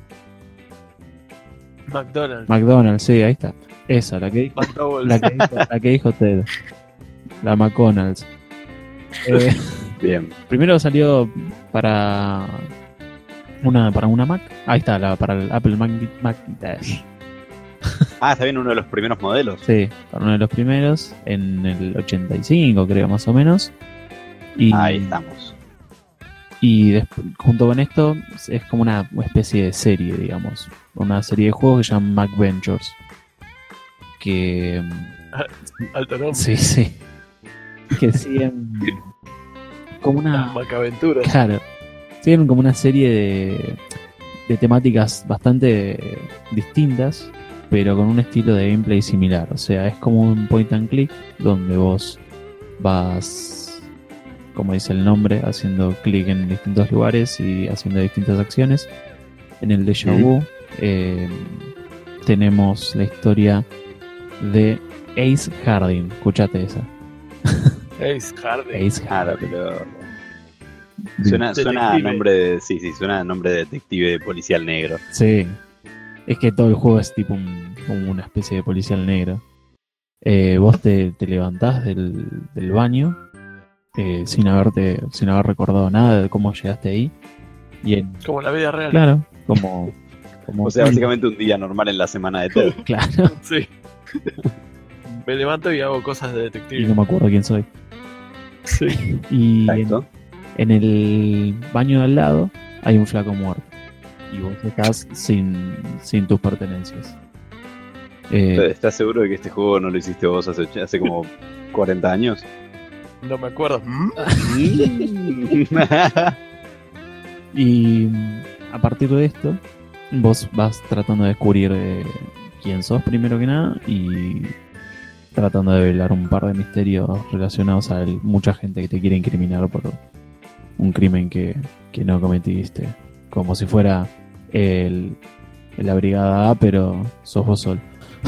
McDonald's. McDonald's, sí, ahí está. Esa, la que dijo, McDowell's. la que dijo, la que dijo Ted. La McDonald's. Eh, Bien. primero salió para una para una Mac. Ahí está, la, para el Apple Mac, Macintosh. Ah, está bien, uno de los primeros modelos. Sí, para uno de los primeros, en el ochenta y cinco creo más o menos. Y, Ahí estamos. y desp- junto con esto es como una especie de serie, digamos. Una serie de juegos que se llaman Mac Ventures. Que... Alto nombre. Sí, sí. Que siguen como Las una... Macaventuras. Claro. Siguen como una serie de, de temáticas bastante distintas, pero con un estilo de gameplay similar. O sea, es como un point and click donde vos vas, como dice el nombre, haciendo clic en distintos lugares y haciendo distintas acciones. En el Déjà Vu eh, tenemos la historia de Ace Harding. Escuchate esa. Ace Harding. Ace Claro, Harding. pero suena, suena a Detective. nombre de, sí, sí, suena a nombre de detective policial negro. Sí. Es que todo el juego es tipo un- como una especie de policial negro. Eh, vos te, te levantás del, del baño eh, sin haberte, sin haber recordado nada de cómo llegaste ahí. Y en, Como la vida real. claro, como, como O sea, básicamente un día normal en la semana de Ted. claro. Sí. Me levanto y hago cosas de Y detective. no me acuerdo quién soy. Sí. Y en, Exacto. en el baño de al lado hay un flaco muerto. Y vos estás sin, sin tus pertenencias. Eh, ¿Estás seguro de que este juego no lo hiciste vos hace, hace como cuarenta años? No me acuerdo. Y mm, a partir de esto, vos vas tratando de descubrir eh, quién sos primero que nada y tratando de velar un par de misterios relacionados a él. Mucha gente que te quiere incriminar por un crimen que, que no cometiste. Como si fuera el, la brigada A, pero sos vos solo.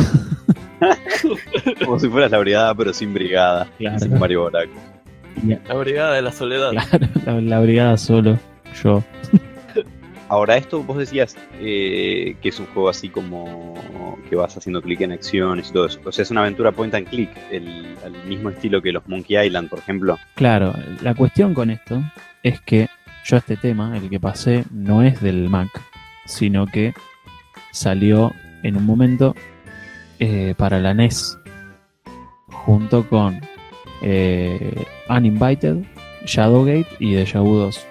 Como si fueras la brigada, pero sin brigada. Claro. Y sin Mario Boraco. Y- La brigada de la soledad. claro, la, la brigada solo, yo. Ahora, esto vos decías eh, que es un juego así como que vas haciendo clic en acciones y todo eso. O sea, es una aventura point and click, el, al mismo estilo que los Monkey Island, por ejemplo. Claro, la cuestión con esto es que yo este tema, el que pasé, no es del Mac, sino que salió en un momento eh, para la N E S, junto con eh, Uninvited, Shadowgate y Déjà Vu dos.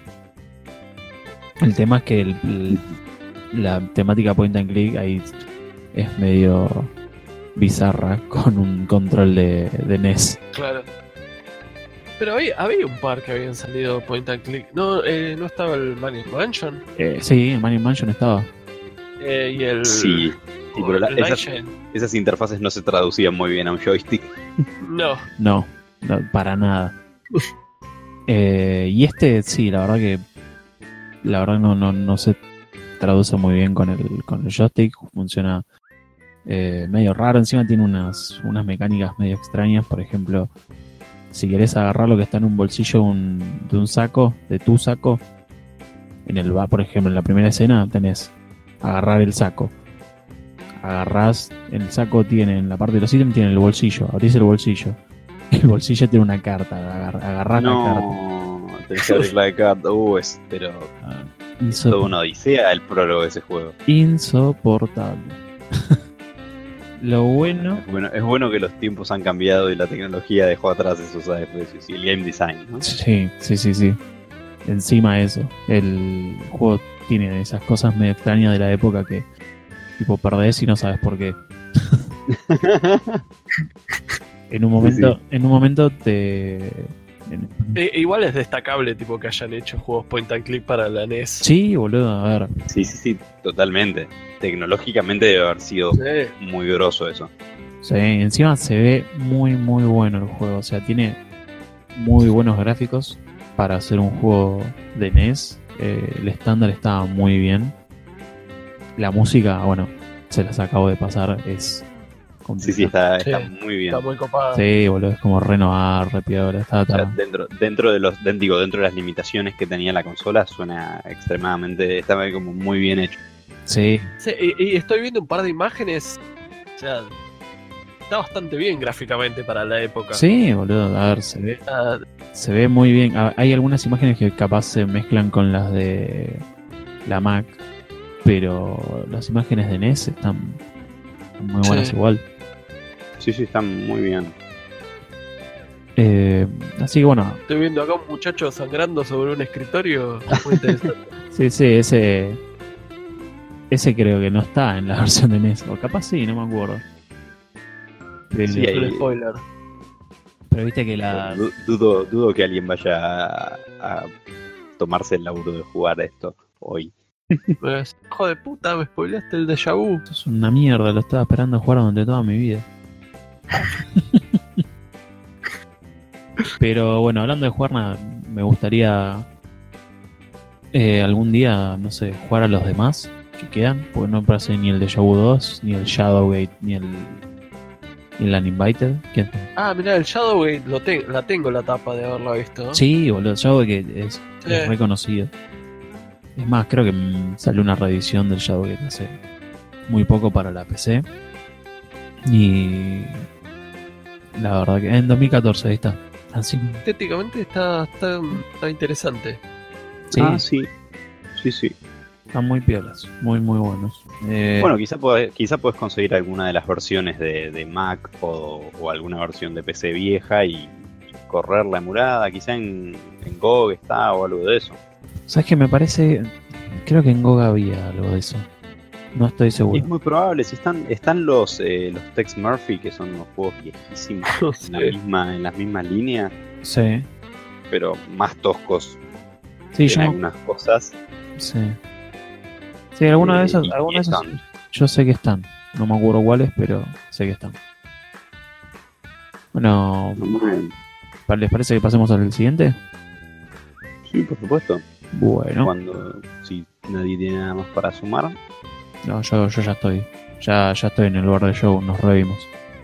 El tema es que el- el- la temática point and click ahí es medio bizarra con un control de, de N E S. Claro. Pero había, había un par que habían salido point and click. No, eh, no estaba el Maniac Mansion. Eh, sí, en Maniac Mansion estaba. Eh, y el. Sí, sí, pero la- el esas, Nightshade. esas interfaces no se traducían muy bien a un joystick. No. No, no, para nada. Eh, y este, sí, la verdad que. La verdad no, no, no se traduce muy bien con el, con el joystick. Funciona eh, medio raro. Encima tiene unas, unas mecánicas medio extrañas. Por ejemplo, si querés agarrar lo que está en un bolsillo de un, de un saco, de tu saco, en el va, por ejemplo, en la primera escena tenés agarrar el saco. Agarrás, el saco tiene, en la parte de los ítems tiene el bolsillo, abrís el bolsillo. El bolsillo tiene una carta, agar, agarrás la carta. No, tenés que abrir la carta. Uh, es, pero Ah, es toda insop- una odisea el prólogo de ese juego. insoportable. Lo bueno, Bueno, es bueno que los tiempos han cambiado y la tecnología dejó atrás esos A F S y el game design, ¿no? sí, sí, sí, sí. Encima de eso, el juego tiene esas cosas medio extrañas de la época que tipo perdés y no sabes por qué. En un momento, sí. en un momento te. en- E- e igual es destacable tipo que hayan hecho juegos point and click para la N E S. Sí, boludo, a ver. Sí, sí, sí, totalmente. Tecnológicamente debe haber sido Sí. muy grosso eso. Sí, encima se ve muy, muy bueno el juego. O sea, tiene muy buenos gráficos para hacer un juego de N E S. Eh, el estándar estaba muy bien. La música, bueno, se las acabo de pasar. Es Sí, sí, está, Sí. está muy bien. Está muy copada. Sí, boludo, es como renovar, re piola, está, O sea, está- dentro, dentro de los, den- digo, dentro de las limitaciones que tenía la consola, suena extremadamente, estaba como muy bien hecho. Sí, Sí, y, y estoy viendo un par de imágenes. O sea, está bastante bien gráficamente para la época. sí, boludo, a ver, se ve, Ah, se ve muy bien. Ah, hay algunas imágenes que capaz se mezclan con las de la Mac, pero las imágenes de N E S están, están muy buenas Sí. igual. Sí, sí, está muy bien. Eh, así que bueno, estoy viendo acá un muchacho sangrando sobre un escritorio. Muy interesante. sí, sí, ese ese creo que no está en la versión de N E S, o capaz sí, no me acuerdo. Pero, Sí, Es un ahí- spoiler. pero viste que la... Du- Dudo, dudo que alguien vaya a, a tomarse el laburo de jugar a esto hoy. Pues, hijo de puta, me spoileaste el déjà vu. Esto es una mierda, lo estaba esperando jugar durante toda mi vida. Pero bueno, hablando de jugar, nada, me gustaría eh, algún día, no sé, jugar a los demás que quedan, porque no me parece ni el Deja Vu dos, ni el Shadowgate, ni el, ni el Uninvited. ¿Quién? Ah, mirá, el Shadowgate lo ten- la tengo la tapa de haberla visto. ¿no? Sí, boludo, Shadowgate es, Sí. es reconocido. Es más, creo que mm, salió una reedición del Shadowgate hace muy poco para la P C. Y la verdad que en dos mil catorce ahí está. Así, Estéticamente está, está, está interesante. sí, Ah, sí. Sí, sí. están muy piolas, muy muy buenos. Eh, Bueno, quizá podés, quizá podés conseguir alguna de las versiones de, de Mac o, o alguna versión de P C vieja y correr la emulada. Quizá en, en G O G está o algo de eso. ¿sabes qué me parece? Creo que en G O G había algo de eso. No estoy Y seguro. es muy probable, si están, están los, eh, los Tex Murphy, que son unos juegos viejísimos No en, la sé. misma, en las mismas líneas, Sí, pero más toscos sí, en yo, algunas cosas. sí. Sí, alguna de Eh, esas, y- alguna y de esas están. yo sé que están. No me acuerdo cuáles, pero sé que están. Bueno, ¿les parece que pasemos al siguiente? Sí, por supuesto. Bueno, Cuando, si nadie tiene nada más para sumar, no, yo, yo ya estoy. Ya, ya estoy en el bar del show, nos revimos.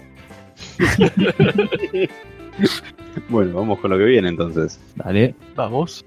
bueno, vamos con lo que viene entonces. Dale. Vamos.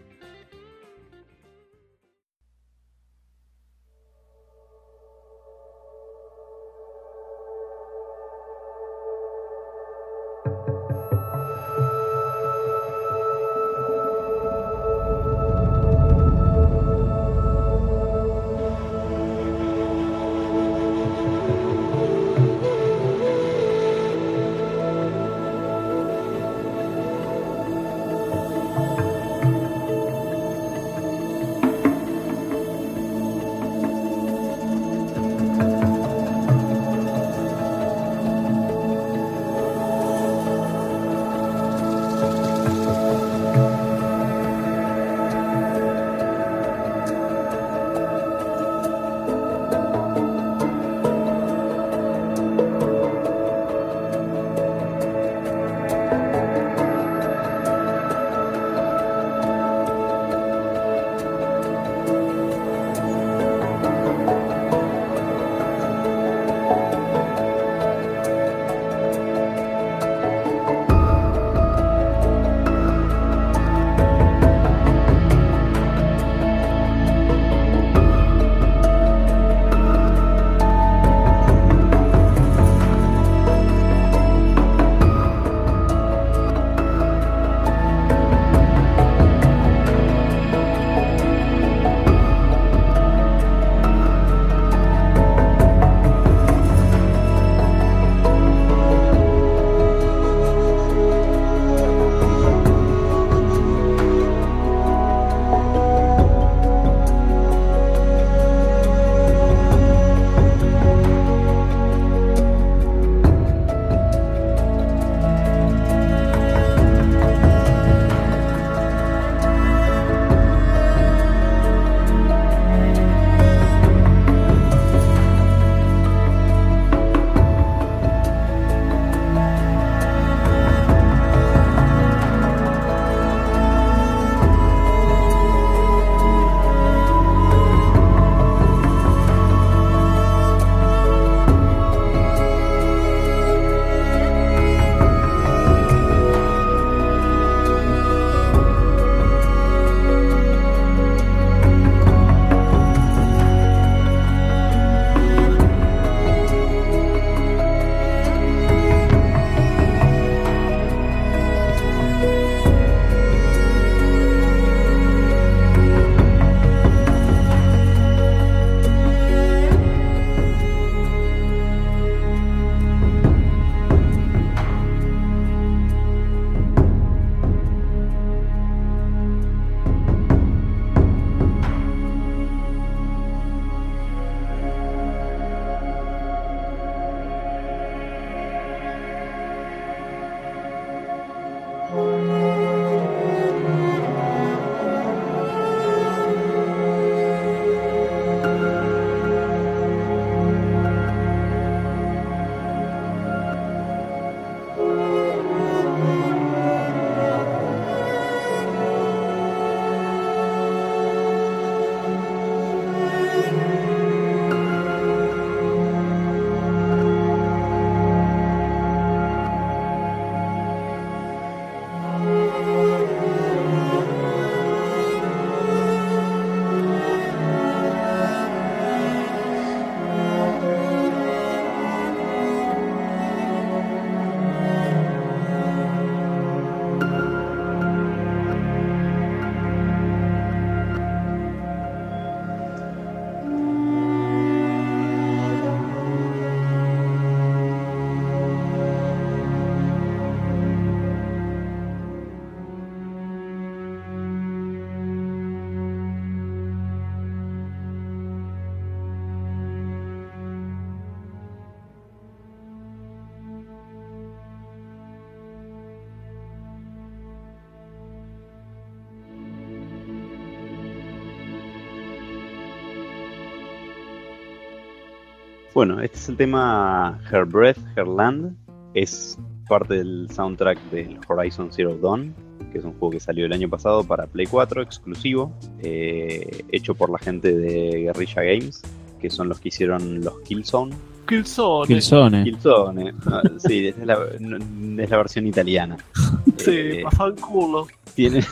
Bueno, este es el tema Her Breath, Her Land. Es parte del soundtrack del Horizon Zero Dawn, que es un juego que salió el año pasado para Play cuatro, exclusivo, eh, hecho por la gente de Guerrilla Games, que son los que hicieron los Killzone. Killzone. Killzone. Killzone, no, sí, es la, no, es la versión italiana. Sí, Eh, pasan culo. tiene...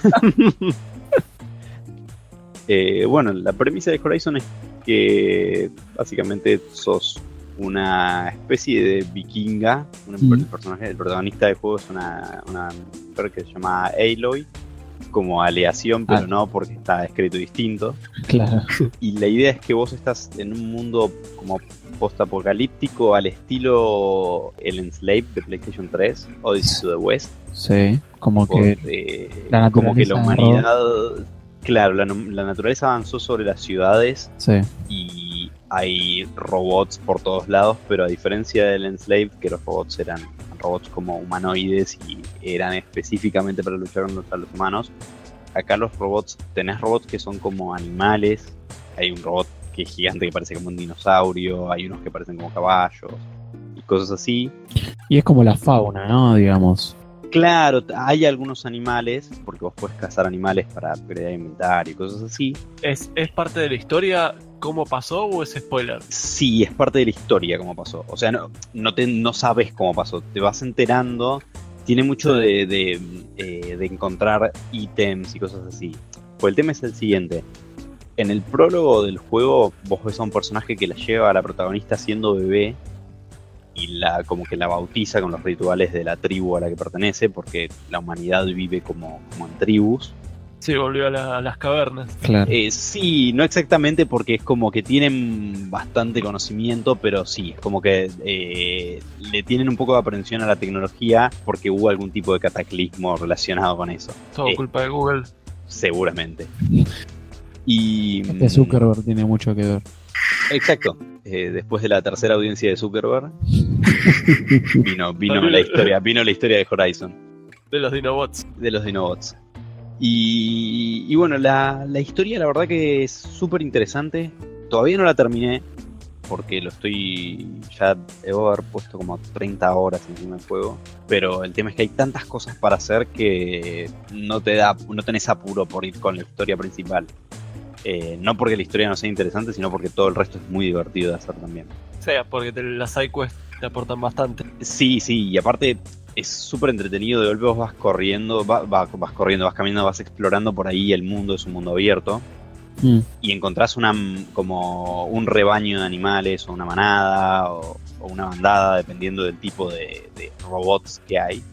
eh, bueno, la premisa de Horizon es que básicamente sos una especie de vikinga. Un, Mm. El personaje, el protagonista del juego es una, una mujer que se llama Aloy, como aleación, pero Ah. no porque está escrito distinto. Claro. Y la idea es que vos estás en un mundo como post-apocalíptico al estilo El Enslaved de PlayStation tres, Odyssey to the West. Sí, como Vos, que eh, la como que la naturaleza humanidad... Claro, la, la naturaleza avanzó sobre las ciudades sí. y hay robots por todos lados, pero a diferencia del Enslaved, que los robots eran robots como humanoides y eran específicamente para luchar contra los humanos, acá los robots, tenés robots que son como animales, hay un robot que es gigante que parece como un dinosaurio, hay unos que parecen como caballos y cosas así. Y es como la fauna, ¿no? Digamos. Claro, hay algunos animales, porque vos podés cazar animales para upgradear inventario y cosas así. ¿Es, ¿Es parte de la historia cómo pasó o es spoiler? Sí, es parte de la historia cómo pasó. O sea, no, no, te, no sabes cómo pasó, te vas enterando. Tiene mucho de, de, eh, de encontrar ítems y cosas así. Pues el tema es el siguiente. En el prólogo del juego vos ves a un personaje que la lleva a la protagonista siendo bebé y la como que la bautiza con los rituales de la tribu a la que pertenece, porque la humanidad vive como, como en tribus. Sí, volvió a, la- a las cavernas. Claro. Eh, sí, no exactamente, porque es como que tienen bastante conocimiento, pero sí, es como que eh, le tienen un poco de aprensión a la tecnología porque hubo algún tipo de cataclismo relacionado con eso. Todo Eh, culpa de Google. Seguramente. Y Este Zuckerberg tiene mucho que ver. exacto. Eh, después de la tercera audiencia de Zuckerberg, vino, vino la historia, vino la historia de Horizon, De los Dinobots. de los Dinobots. Y, y bueno, la, la historia la verdad que es súper interesante. Todavía no la terminé, porque lo estoy... ya debo haber puesto como treinta horas encima del juego. Pero el tema es que hay tantas cosas para hacer que no te da, no tenés apuro por ir con la historia principal. Eh, no porque la historia no sea interesante, sino porque todo el resto es muy divertido de hacer también. O sea, porque te, las sidequests te aportan bastante. Sí, sí, y aparte es súper entretenido. De golpe vos vas corriendo, va- va- vas corriendo, vas caminando, vas explorando por ahí el mundo, es un mundo abierto. Mm. Y encontrás una, como un rebaño de animales, o una manada, o, o una bandada, dependiendo del tipo de, de robots que hay.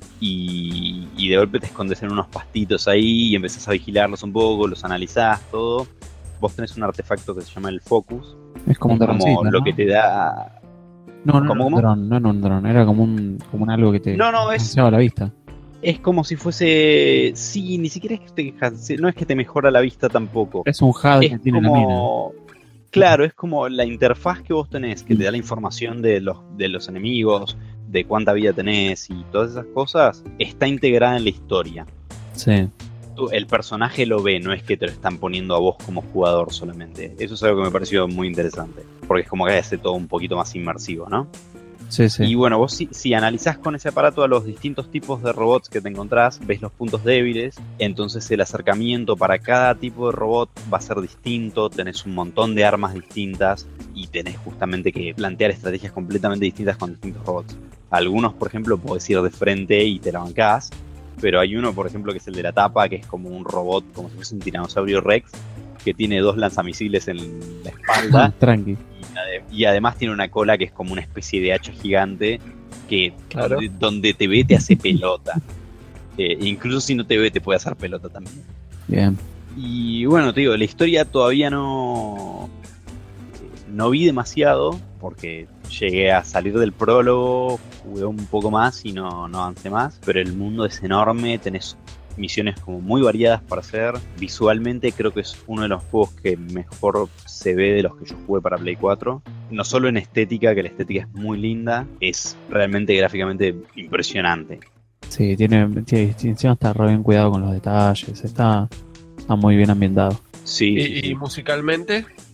Y, y de golpe te escondes en unos pastitos ahí y empezás a vigilarlos un poco, los analizás, todo. Vos tenés un artefacto que se llama el Focus, Es como un como droncito, lo ¿no? que te da... No, no, ¿Cómo, no, un cómo? dron, no, no un dron, era como un, como un algo que te No, no, es- enseñaba la vista. Es como si fuese... Sí, ni siquiera es que te... No es que te mejora la vista tampoco. Es un H U D que Es tiene la mina. como... Claro, es como la interfaz que vos tenés, que te da la información de los, de los enemigos, de cuánta vida tenés y todas esas cosas, está integrada en la historia. Sí. Tú- el personaje lo ve, no es que te lo están poniendo a vos como jugador solamente. Eso es algo que me pareció muy interesante, porque es como que hace todo un poquito más inmersivo, ¿no? Sí, sí. Y bueno, vos si, si analizás con ese aparato a los distintos tipos de robots que te encontrás, ves los puntos débiles, entonces el acercamiento para cada tipo de robot va a ser distinto, tenés un montón de armas distintas y tenés justamente que plantear estrategias completamente distintas con distintos robots. Algunos, por ejemplo, podés ir de frente y te la bancás, pero hay uno, por ejemplo, que es el de la tapa, que es como un robot, como si fuese un tiranosaurio Rex, que tiene dos lanzamisiles en la espalda. Tranqui. Y, ade- y además tiene una cola que es como una especie de hacha gigante que Claro. donde, donde te ve te hace pelota. Eh, incluso si no te ve te puede hacer pelota también. Bien. Y bueno, te digo, la historia todavía no... No vi demasiado porque llegué a salir del prólogo, jugué un poco más y no, no avancé más. Pero el mundo es enorme, tenés misiones como muy variadas para hacer. Visualmente creo que es uno de los juegos que mejor se ve de los que yo jugué para Play cuatro. No solo en estética, que la estética es muy linda, es realmente gráficamente impresionante. Sí, tiene, tiene, encima está re bien cuidado con los detalles, está, está muy bien ambientado. Sí, Y, sí, y sí. musicalmente,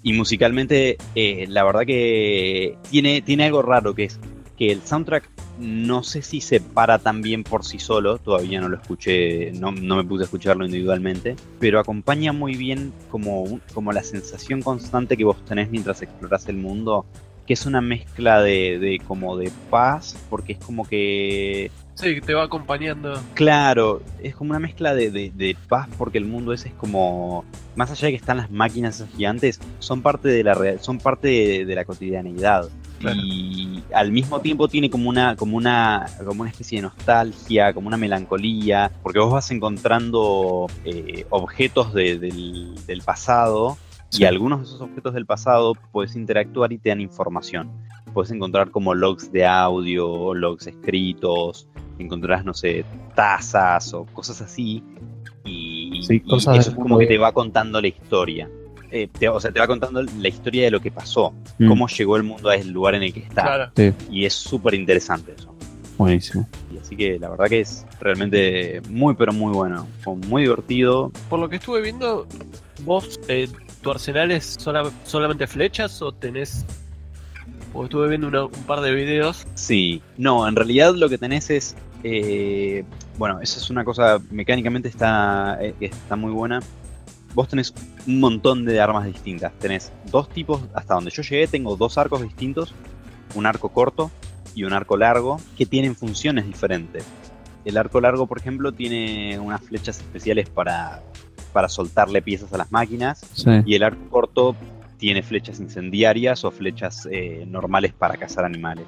Y musicalmente, eh, la verdad que tiene, tiene algo raro, que es que el soundtrack no sé si se para tan bien por sí solo, todavía no lo escuché, no, no me puse a escucharlo individualmente, pero acompaña muy bien como, un- como la sensación constante que vos tenés mientras explorás el mundo, que es una mezcla de, de como de paz, porque es como que Sí, te va acompañando. claro, es como una mezcla de, de- de paz porque el mundo ese es como, más allá de que están las máquinas esas gigantes, son parte de la real- son parte de, de la cotidianeidad. Claro. Y al mismo tiempo tiene como una, como una, como una especie de nostalgia, como una melancolía, porque vos vas encontrando eh, objetos de- del, del pasado y Sí. algunos de esos objetos del pasado puedes interactuar y te dan información. Puedes encontrar como logs de audio, logs escritos, encontrarás, no sé, tazas o cosas así, y, Sí, y cosas eso del es como mundo que te viejo. va contando la historia. Eh, te- o sea, te va contando la historia de lo que pasó, Mm, cómo llegó el mundo a el lugar en el que está. Claro. sí, Y es súper interesante eso. buenísimo. Y así que la verdad que es realmente muy, pero muy bueno. Fue muy divertido. Por lo que estuve viendo, vos, eh, ¿tu arsenal es sola- solamente flechas o tenés...? Porque estuve viendo una- un par de videos. Sí, no, en realidad lo que tenés es. eh, bueno, eso es una cosa. Mecánicamente está, eh, está muy buena. Vos tenés un montón de armas distintas. Tenés dos tipos, hasta donde yo llegué, tengo dos arcos distintos, un arco corto y un arco largo, que tienen funciones diferentes. El arco largo, por ejemplo, tiene unas flechas especiales para, para soltarle piezas a las máquinas, Sí. y el arco corto tiene flechas incendiarias o flechas eh, normales para cazar animales.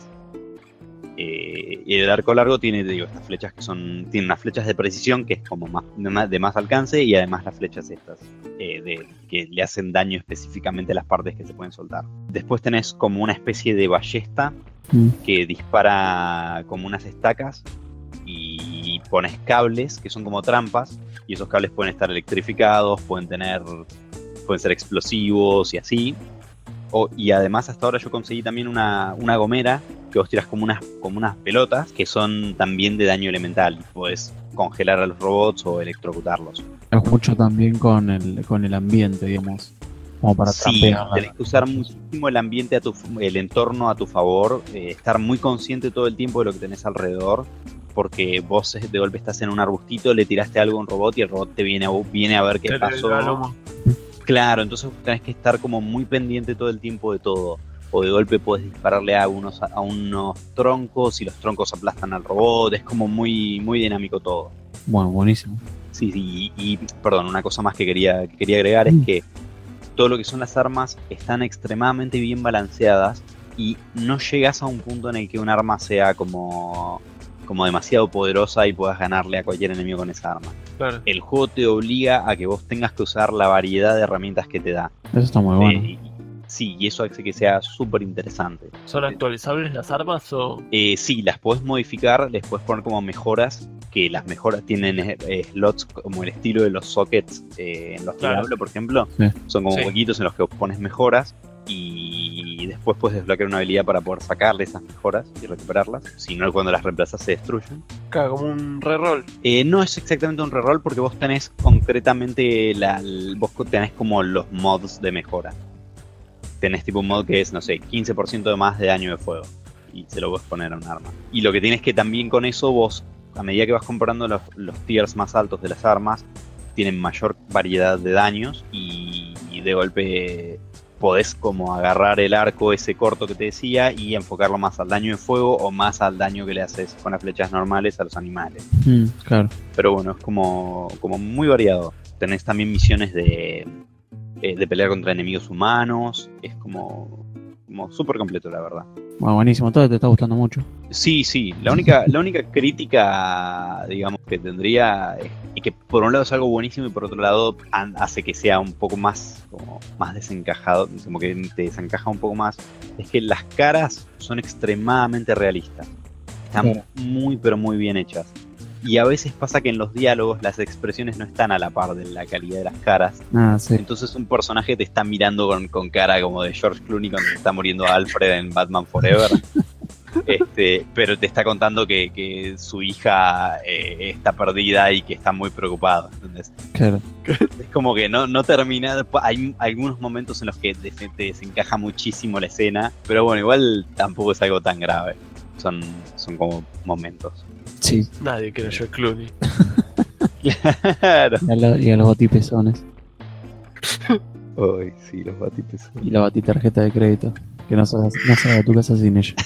Eh, y el arco largo tiene, te digo, estas flechas que son, tiene unas flechas de precisión que es como más, de, más, de más alcance, y además las flechas estas eh, de, que le hacen daño específicamente a las partes que se pueden soltar. Después tenés como una especie de ballesta Mm, que dispara como unas estacas y pones cables que son como trampas, y esos cables pueden estar electrificados, pueden tener, pueden ser explosivos y así. O- y además hasta ahora yo conseguí también una, una gomera que vos tirás como unas, como unas pelotas que son también de daño elemental. Podés congelar a los robots o electrocutarlos. Es mucho también con el, con el ambiente, digamos, como para Sí, trampear. tenés que usar muchísimo el ambiente, a tu, el entorno a tu favor, eh, estar muy consciente todo el tiempo de lo que tenés alrededor, porque vos eh, de golpe estás en un arbustito, le tiraste algo a un robot y el robot te viene a, viene a ver qué Te- pasó. al lomo. Claro, entonces vos tenés que estar como muy pendiente todo el tiempo de todo. O de golpe podés dispararle a unos, a unos troncos y los troncos aplastan al robot. Es como muy, muy dinámico todo. Bueno, buenísimo. Sí, sí, y, y, perdón, una cosa más que quería, que quería agregar es Mm. que todo lo que son las armas están extremadamente bien balanceadas y no llegas a un punto en el que un arma sea como, como demasiado poderosa y puedas ganarle a cualquier enemigo con esa arma. Claro. El juego te obliga a que vos tengas que usar la variedad de herramientas que te da. Eso está muy bueno. Eh, y- sí, y eso hace que sea súper interesante. ¿Son actualizables las armas o...? Eh, sí, las podés modificar, les podés poner como mejoras, que las mejoras tienen eh, eh, slots como el estilo de los sockets eh, en los que Claro. hablo, por ejemplo. Sí. Son como Sí. huequitos en los que vos pones mejoras, y después puedes desbloquear una habilidad para poder sacarle esas mejoras y recuperarlas. Si no, cuando las reemplazas se destruyen. Claro, como un reroll. Eh, no es exactamente un reroll porque vos tenés concretamente la, el- vos tenés como los mods de mejora. Tenés tipo un mod que es, no sé, quince por ciento de más de daño de fuego, y se lo puedes poner a un arma. Y lo que tienes que también con eso vos, a medida que vas comprando los, los tiers más altos de las armas, tienen mayor variedad de daños, y, y de golpe podés como agarrar el arco ese corto que te decía y enfocarlo más al daño de fuego o más al daño que le haces con las flechas normales a los animales. Mm, claro. Pero bueno, es como, como muy variado. Tenés también misiones de, eh, de pelear contra enemigos humanos. Es como, como súper completo, la verdad. Bueno, buenísimo. Todo te está gustando mucho. Sí, sí. La única, la única crítica, digamos, que tendría es y que por un lado es algo buenísimo y por otro lado an- hace que sea un poco más, como, más desencajado, como que te desencaja un poco más, es que las caras son extremadamente realistas. Están Claro. muy, pero muy bien hechas. Y a veces pasa que en los diálogos las expresiones no están a la par de la calidad de las caras. Ah, sí. Entonces un personaje te está mirando con, con cara como de George Clooney cuando se está muriendo Alfred en Batman Forever. este, pero te está contando que, que su hija eh, está perdida y que está muy preocupado, ¿entendés? Claro. Es como que no, no termina, hay algunos momentos en los que te, te desencaja muchísimo la escena, pero bueno, igual tampoco es algo tan grave, son, son como momentos. Sí. Nadie quiere yo Clooney. Claro. Y a, la- y a los batipezones. Ay, sí, los batipezones. Y la batitarjeta de crédito. Que no salgas, no salgas a tu casa sin ella.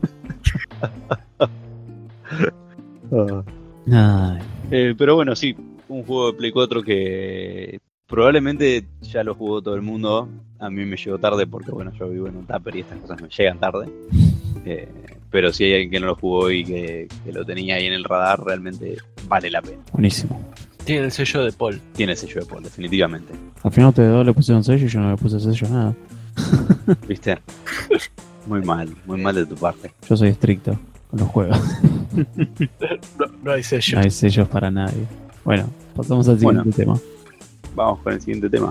Ah. Ay. Eh, pero bueno, sí, un juego de Play cuatro que probablemente ya lo jugó todo el mundo. A mí me llegó tarde porque, bueno, yo vivo en un tupper y estas cosas me llegan tarde. Eh, pero si hay alguien que no lo jugó y que, que lo tenía ahí en el radar, realmente vale la pena. Buenísimo. Tiene el sello de Paul. Tiene sello de Paul, definitivamente. Al final ustedes dos le pusieron sello y yo no le puse sello nada. ¿Viste? Muy mal, muy mal de tu parte. Yo soy estricto con los juegos. No, no hay sello. No hay sellos para nadie. Bueno, pasamos al siguiente Bueno. tema. Vamos con el siguiente tema.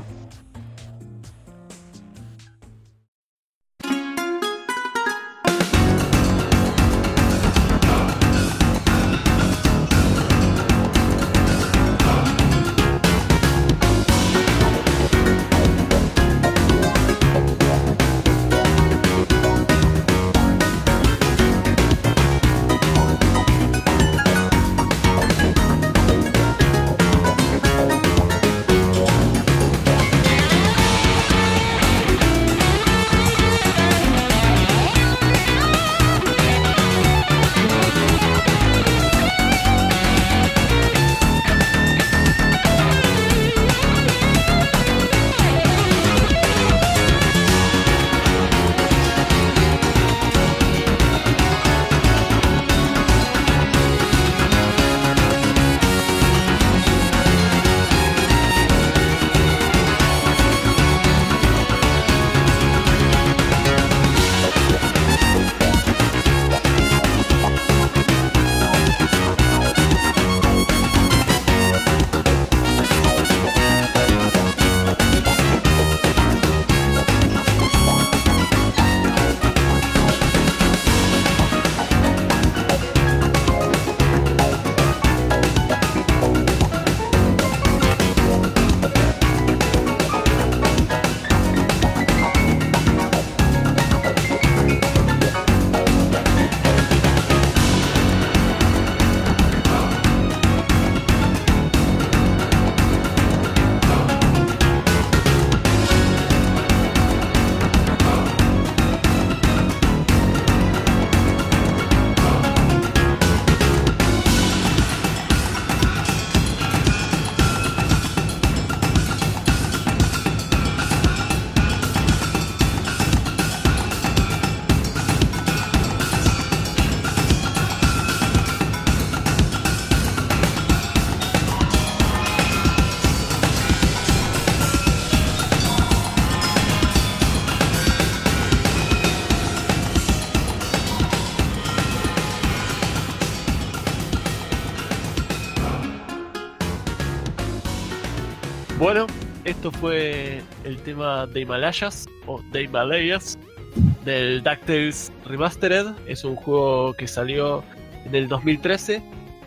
Bueno, esto fue el tema de Himalayas o de Himalayas del DuckTales Remastered. Es un juego que salió en el dos mil trece.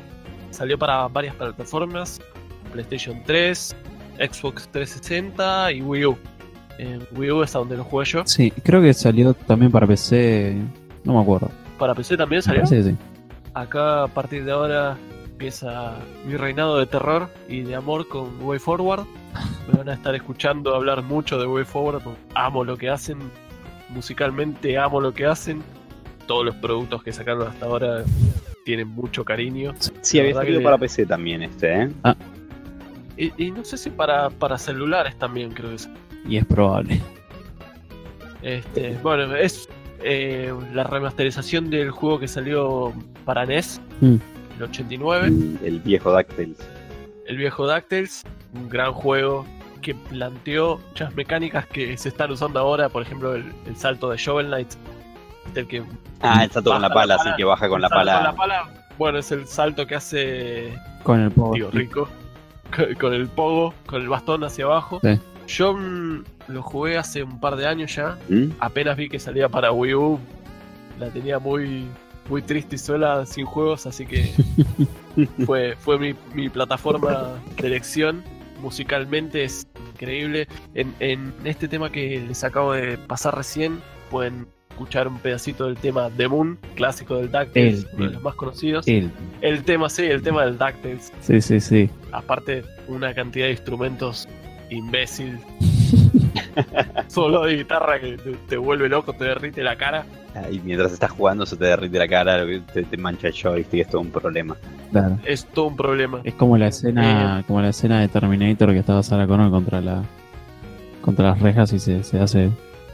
Salió para varias plataformas: PlayStation tres, Xbox trescientos sesenta y Wii U. En Wii U es a donde lo jugué yo. Sí, creo que salió también para P C. No me acuerdo. Para P C también salió. Sí, sí. Acá a partir de ahora empieza mi reinado de terror y de amor con Way Forward. Me van a estar escuchando hablar mucho de Way Forward. Amo lo que hacen. Musicalmente amo lo que hacen. Todos los productos que sacaron hasta ahora tienen mucho cariño. Sí, La había verdad salido que- para P C también este, ¿eh? Y, y no sé si para, para celulares también creo que es. Y es probable. Este, bueno, es eh, la remasterización del juego que salió para N E S, Mm. el ochenta y nueve. El, el viejo DuckTales. El viejo DuckTales, un gran juego que planteó muchas mecánicas que se están usando ahora, por ejemplo el, el salto de Shovel Knight, el que Ah, el salto con la baja pala, sí, que baja con el la salto pala. con la pala. Bueno, es el salto que hace Con el pogo. tío rico con, con el pogo, con el bastón hacia abajo. Sí. Yo mm, lo jugué hace un par de años ya. ¿Mm? Apenas vi que salía para Wii U, la tenía muy muy triste y sola sin juegos, así que fue, fue mi, mi plataforma de elección. Musicalmente es increíble. En, en este tema que les acabo de pasar recién, pueden escuchar un pedacito del tema The Moon, clásico del DuckTales, uno de los más conocidos. El, El tema, sí, el tema del DuckTales. sí, sí, sí. Aparte, una cantidad de instrumentos imbécil. Solo de guitarra que te, te vuelve loco, te derrite la cara. Y mientras estás jugando se te derrite la cara, te, te mancha el joystick, es todo un problema. Claro. Es todo un problema. Es como la escena, Eh. como la escena de Terminator que estaba Sarah Connor contra la contra las rejas y se, se hace.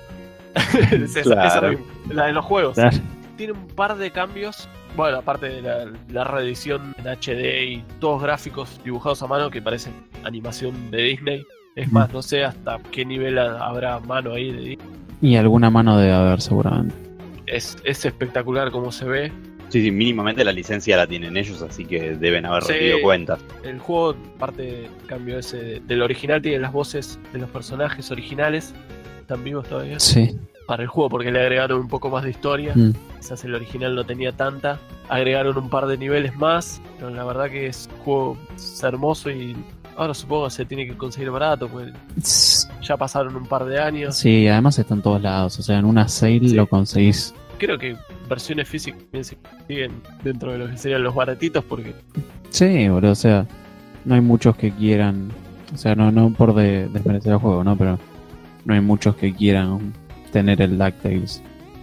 Es esa- Claro. esa misma, la de los juegos. Claro. Tiene un par de cambios. Bueno, aparte de la, la reedición en H D y todos gráficos dibujados a mano que parecen animación de Disney. Es más, no sé hasta qué nivel ha- habrá mano ahí de Disney. Y alguna mano debe haber seguramente. Es, es espectacular como se ve. Sí, sí, mínimamente la licencia la tienen ellos, así que deben haber Sí. rendido cuentas. El juego, aparte del cambio ese de- del original, tiene las voces de los personajes originales. ¿Están vivos todavía? Sí. Para el juego, porque le agregaron un poco más de historia. Mm. Quizás el original no tenía tanta. Agregaron un par de niveles más. Pero la verdad que es un juego es hermoso y ahora supongo que se tiene que conseguir barato, pues ya pasaron un par de años. Sí, además está en todos lados. O sea, en una sale Sí. lo conseguís. Creo que versiones físicas también se siguen dentro de lo que serían los baratitos, porque Sí, boludo. O sea, no hay muchos que quieran. O sea, no, no por de- desmerecer el juego, ¿no? Pero no hay muchos que quieran tener el DuckTales.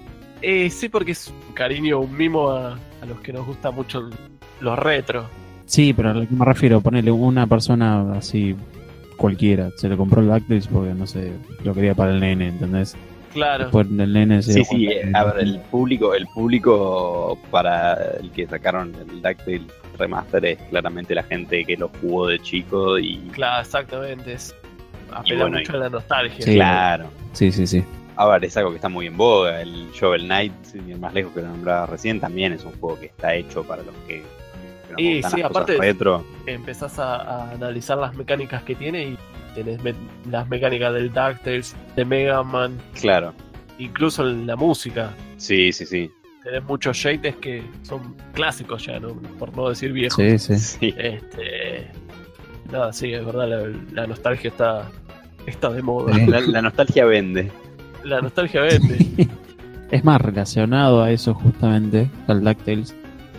eh, sí, porque es un cariño, un mimo a, a los que nos gusta mucho el- los retro. Sí, pero a lo que me refiero, ponerle una persona así cualquiera. Se le compró el DuckTales porque, no sé, lo quería para el nene, ¿entendés? Claro. Después el nene se Sí, dio sí, cuenta eh, que- a ver, el público, el público para el que sacaron el DuckTales Remaster es claramente la gente que lo jugó de chico y Claro, exactamente. Es, apela bueno, mucho a la nostalgia. Sí. claro. Sí, sí, sí. A ver, es algo que está muy en boga. El Shovel Knight, sin ir más lejos que lo nombraba recién, también es un juego que está hecho para los que, que nos Y gustan sí, las cosas aparte- retro. Empezás a, a analizar las mecánicas que tiene y tenés me- las mecánicas del DuckTales, de Mega Man, Claro. incluso en la música. Sí, sí, sí. Tenés muchos shades que son clásicos ya, ¿no? Por no decir viejos. Sí, sí. Sí. Este, nada, sí, es verdad, la, la nostalgia está, está de moda. Sí. La, la nostalgia vende. La nostalgia vende. Es más, relacionado a eso justamente, al DuckTales,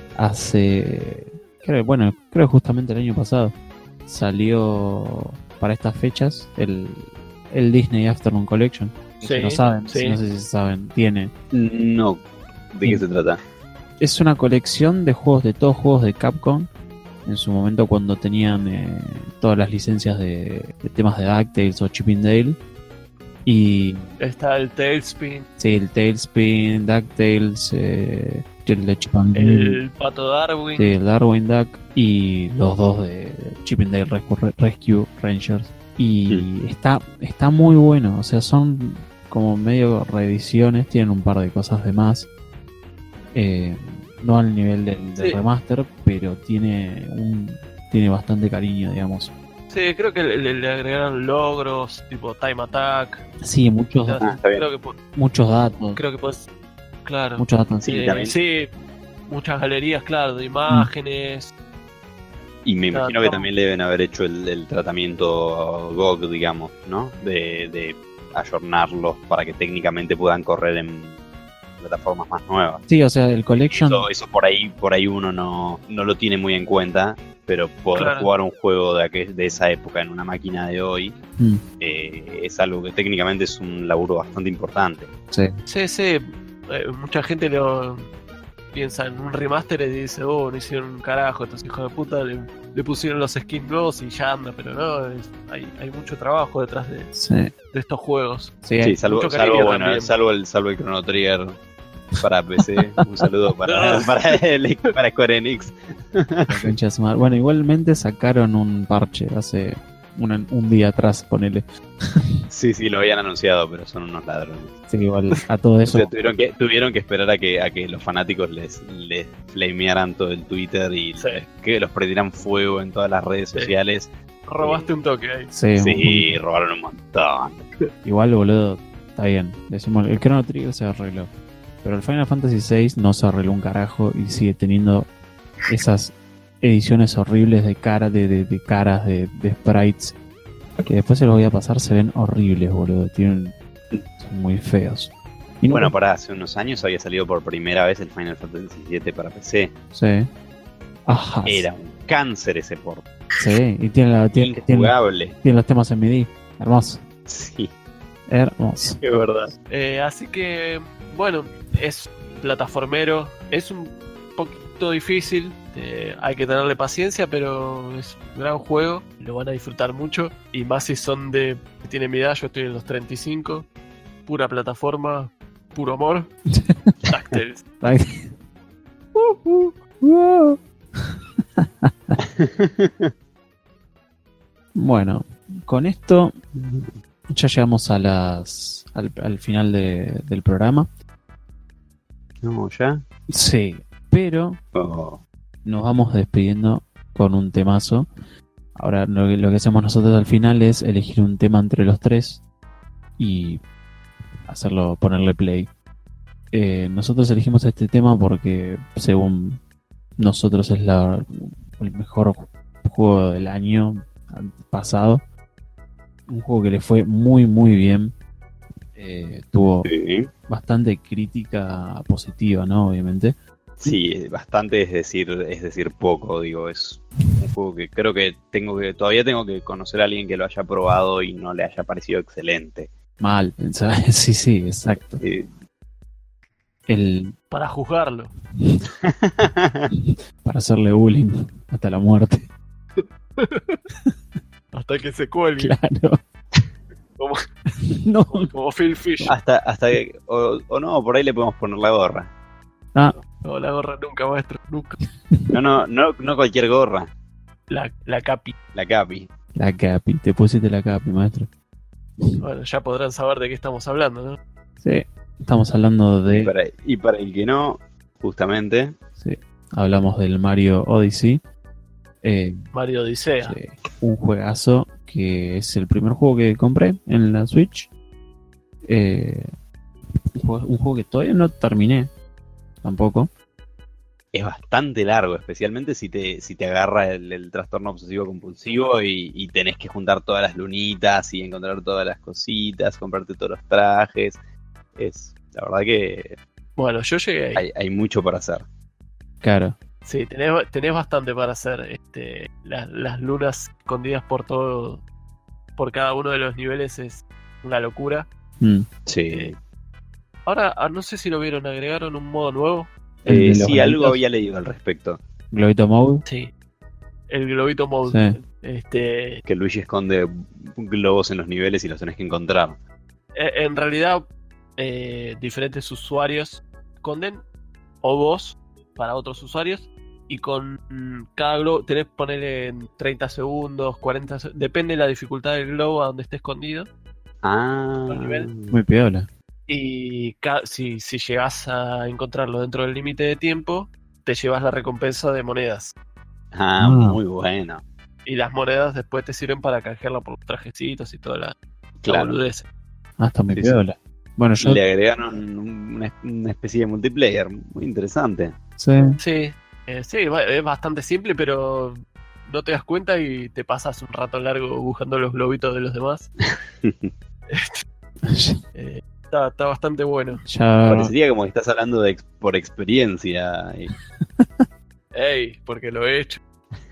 hace... Creo, bueno, creo que justamente el año pasado salió para estas fechas el, el Disney Afternoon Collection. Sí, Si no saben, sí. si no sé si saben, tiene... No. ¿De qué se trata? Es una colección de juegos, de todos juegos de Capcom, en su momento cuando tenían eh, todas las licencias de, de temas de DuckTales o Chip 'n Dale. Y Está el Tailspin, sí, el Tailspin, DuckTales, eh, el de Chip 'n Dale, el Pato Darwin. sí, el Darwin Duck y los dos de Chip 'n Dale Rescue, Rescue Rangers. Y está, está muy bueno, o sea, son como medio reediciones, tienen un par de cosas de más. Eh, no al nivel del, del Sí. remaster, pero tiene un tiene bastante cariño, digamos. Sí, creo que le, le- le agregaron logros, tipo Time Attack. Sí, muchos, Ah, está bien. Creo que, po- muchos datos, creo que puedes. Claro. muchos datos. Sí, Eh, también. sí, muchas galerías, claro, de imágenes. Y me Claro, imagino que estamos- también le deben haber hecho el, el tratamiento G O G, digamos, ¿no? De, de ayornarlos para que técnicamente puedan correr en plataformas más nuevas. Sí, o sea, el collection, Eso, eso por ahí por ahí uno no, no lo tiene muy en cuenta, pero poder Claro. jugar un juego de, aquel- de esa época en una máquina de hoy mm, eh, es algo que técnicamente es un laburo bastante importante. sí. Sí, sí. eh, mucha gente lo piensa en un remaster y dice, oh, no hicieron un carajo, estos hijos de puta le, le pusieron los skins nuevos y ya anda, pero no, es- hay, hay mucho trabajo detrás de, Sí, de estos juegos. sí, Sí, salvo, mucho salvo, cariño bueno, también. salvo el salvo el Chrono Trigger para P C. Un saludo para, No. para, el- para Square Enix. la concha de su madre. Bueno, igualmente sacaron un parche hace una- un día atrás, ponele. Sí, sí, lo habían anunciado, pero son unos ladrones. Sí, igual a todo O eso. sea, tuvieron que, tuvieron que esperar a que, a que los fanáticos les, les flamearan todo el Twitter y Sí. que los prendieran fuego en todas las redes Sí. sociales. Robaste un toque ahí. Sí, Sí, robaron un montón. igual, boludo, está bien. Decimos, el Chrono Trigger se arregló. Pero el Final Fantasy seis no se arregló un carajo y sigue teniendo esas ediciones horribles de cara, de, de, de caras, de, de sprites, que después se los voy a pasar, se ven horribles, boludo. Tienen, son muy feos. Y no, Bueno, pará, hace unos años había salido por primera vez el Final Fantasy siete para P C. Sí. Ajá. Era un cáncer ese port. Sí, y tiene, la, tiene, tiene, Injugable. tiene los temas en M I D I. Hermoso. Sí, Hermoso. es verdad. Eh, así que, bueno, es plataformero, es un poquito difícil, eh, hay que tenerle paciencia, pero es un gran juego, lo van a disfrutar mucho, y más si son de, que tienen mi edad, yo estoy en los treinta y cinco, pura plataforma, puro amor, DuckTales. Uh, uh, uh. Bueno, con esto ya llegamos a las al, al final de, del programa. No, ¿ya? Sí, pero Oh. nos vamos despidiendo con un temazo. Ahora lo que, lo que hacemos nosotros al final es elegir un tema entre los tres y hacerlo, ponerle play. Eh, nosotros elegimos este tema porque según nosotros es la, el mejor juego del año pasado. Un juego que le fue muy muy bien. Eh, tuvo Sí. bastante crítica positiva, ¿no? Obviamente. Sí, bastante, es decir, es decir, poco, digo, es un juego que creo que tengo que, todavía tengo que conocer a alguien que lo haya probado y no le haya parecido excelente. Mal, ¿sabes? Sí, sí, exacto. Eh, El, Para juzgarlo. para hacerle bullying hasta la muerte. Hasta que se cuelgue. Claro. Como, No. como Phil Fish. hasta, hasta que, o, o no, por ahí le podemos poner la gorra. Ah, No, la gorra nunca, maestro. Nunca. No, no, no, no cualquier gorra, La, la capi. la capi. la capi. Te pusiste la capi, maestro. Bueno, ya podrán saber de qué estamos hablando, ¿no? Sí. Estamos hablando Y de... para, y para el que no, justamente, Sí. Hablamos del Mario Odyssey. Eh, Mario Odisea. sí, un juegazo que es el primer juego que compré en la Switch. Eh, un, juego, un juego que todavía no terminé. Tampoco. es bastante largo, especialmente si te, si te agarra el, el trastorno obsesivo compulsivo y, y tenés que juntar todas las lunitas y encontrar todas las cositas, comprarte todos los trajes. Es, la verdad que Bueno, yo llegué ahí. hay, hay mucho para hacer. Claro. Sí, tenés, tenés bastante para hacer. Este, las, las lunas escondidas por todo, por cada uno de los niveles es una locura. Mm. Sí. Eh, Ahora, ah, no sé si lo vieron, agregaron un modo nuevo. El de Eh, los sí, algo globitos. había leído al respecto. Globito Mode. Sí. El globito mode. Sí. Este, Que Luigi esconde globos en los niveles y los tenés que encontrar. e- en realidad, eh, diferentes usuarios esconden, o vos para otros usuarios, y con mm, cada globo tenés que ponerle en treinta segundos, cuarenta segundos, depende de la dificultad del globo a donde esté escondido. Ah, Al nivel. Muy piola. Y ca- si, si llegas a encontrarlo dentro del límite de tiempo, te llevas la recompensa de monedas. ah, Ah. muy bueno. Y las monedas después te sirven para canjearla por los trajecitos y toda la, la Claro. boludez. Ah, está muy Sí, sí. piola. Bueno, yo... Le agregaron un- una, una especie de multiplayer muy interesante. Sí. Sí, eh, sí, va- es bastante simple, pero no te das cuenta y te pasas un rato largo buscando los globitos de los demás. Eh, está, está bastante bueno. Ya... Parecería como que estás hablando de ex- por experiencia. y- Ey, porque lo he hecho.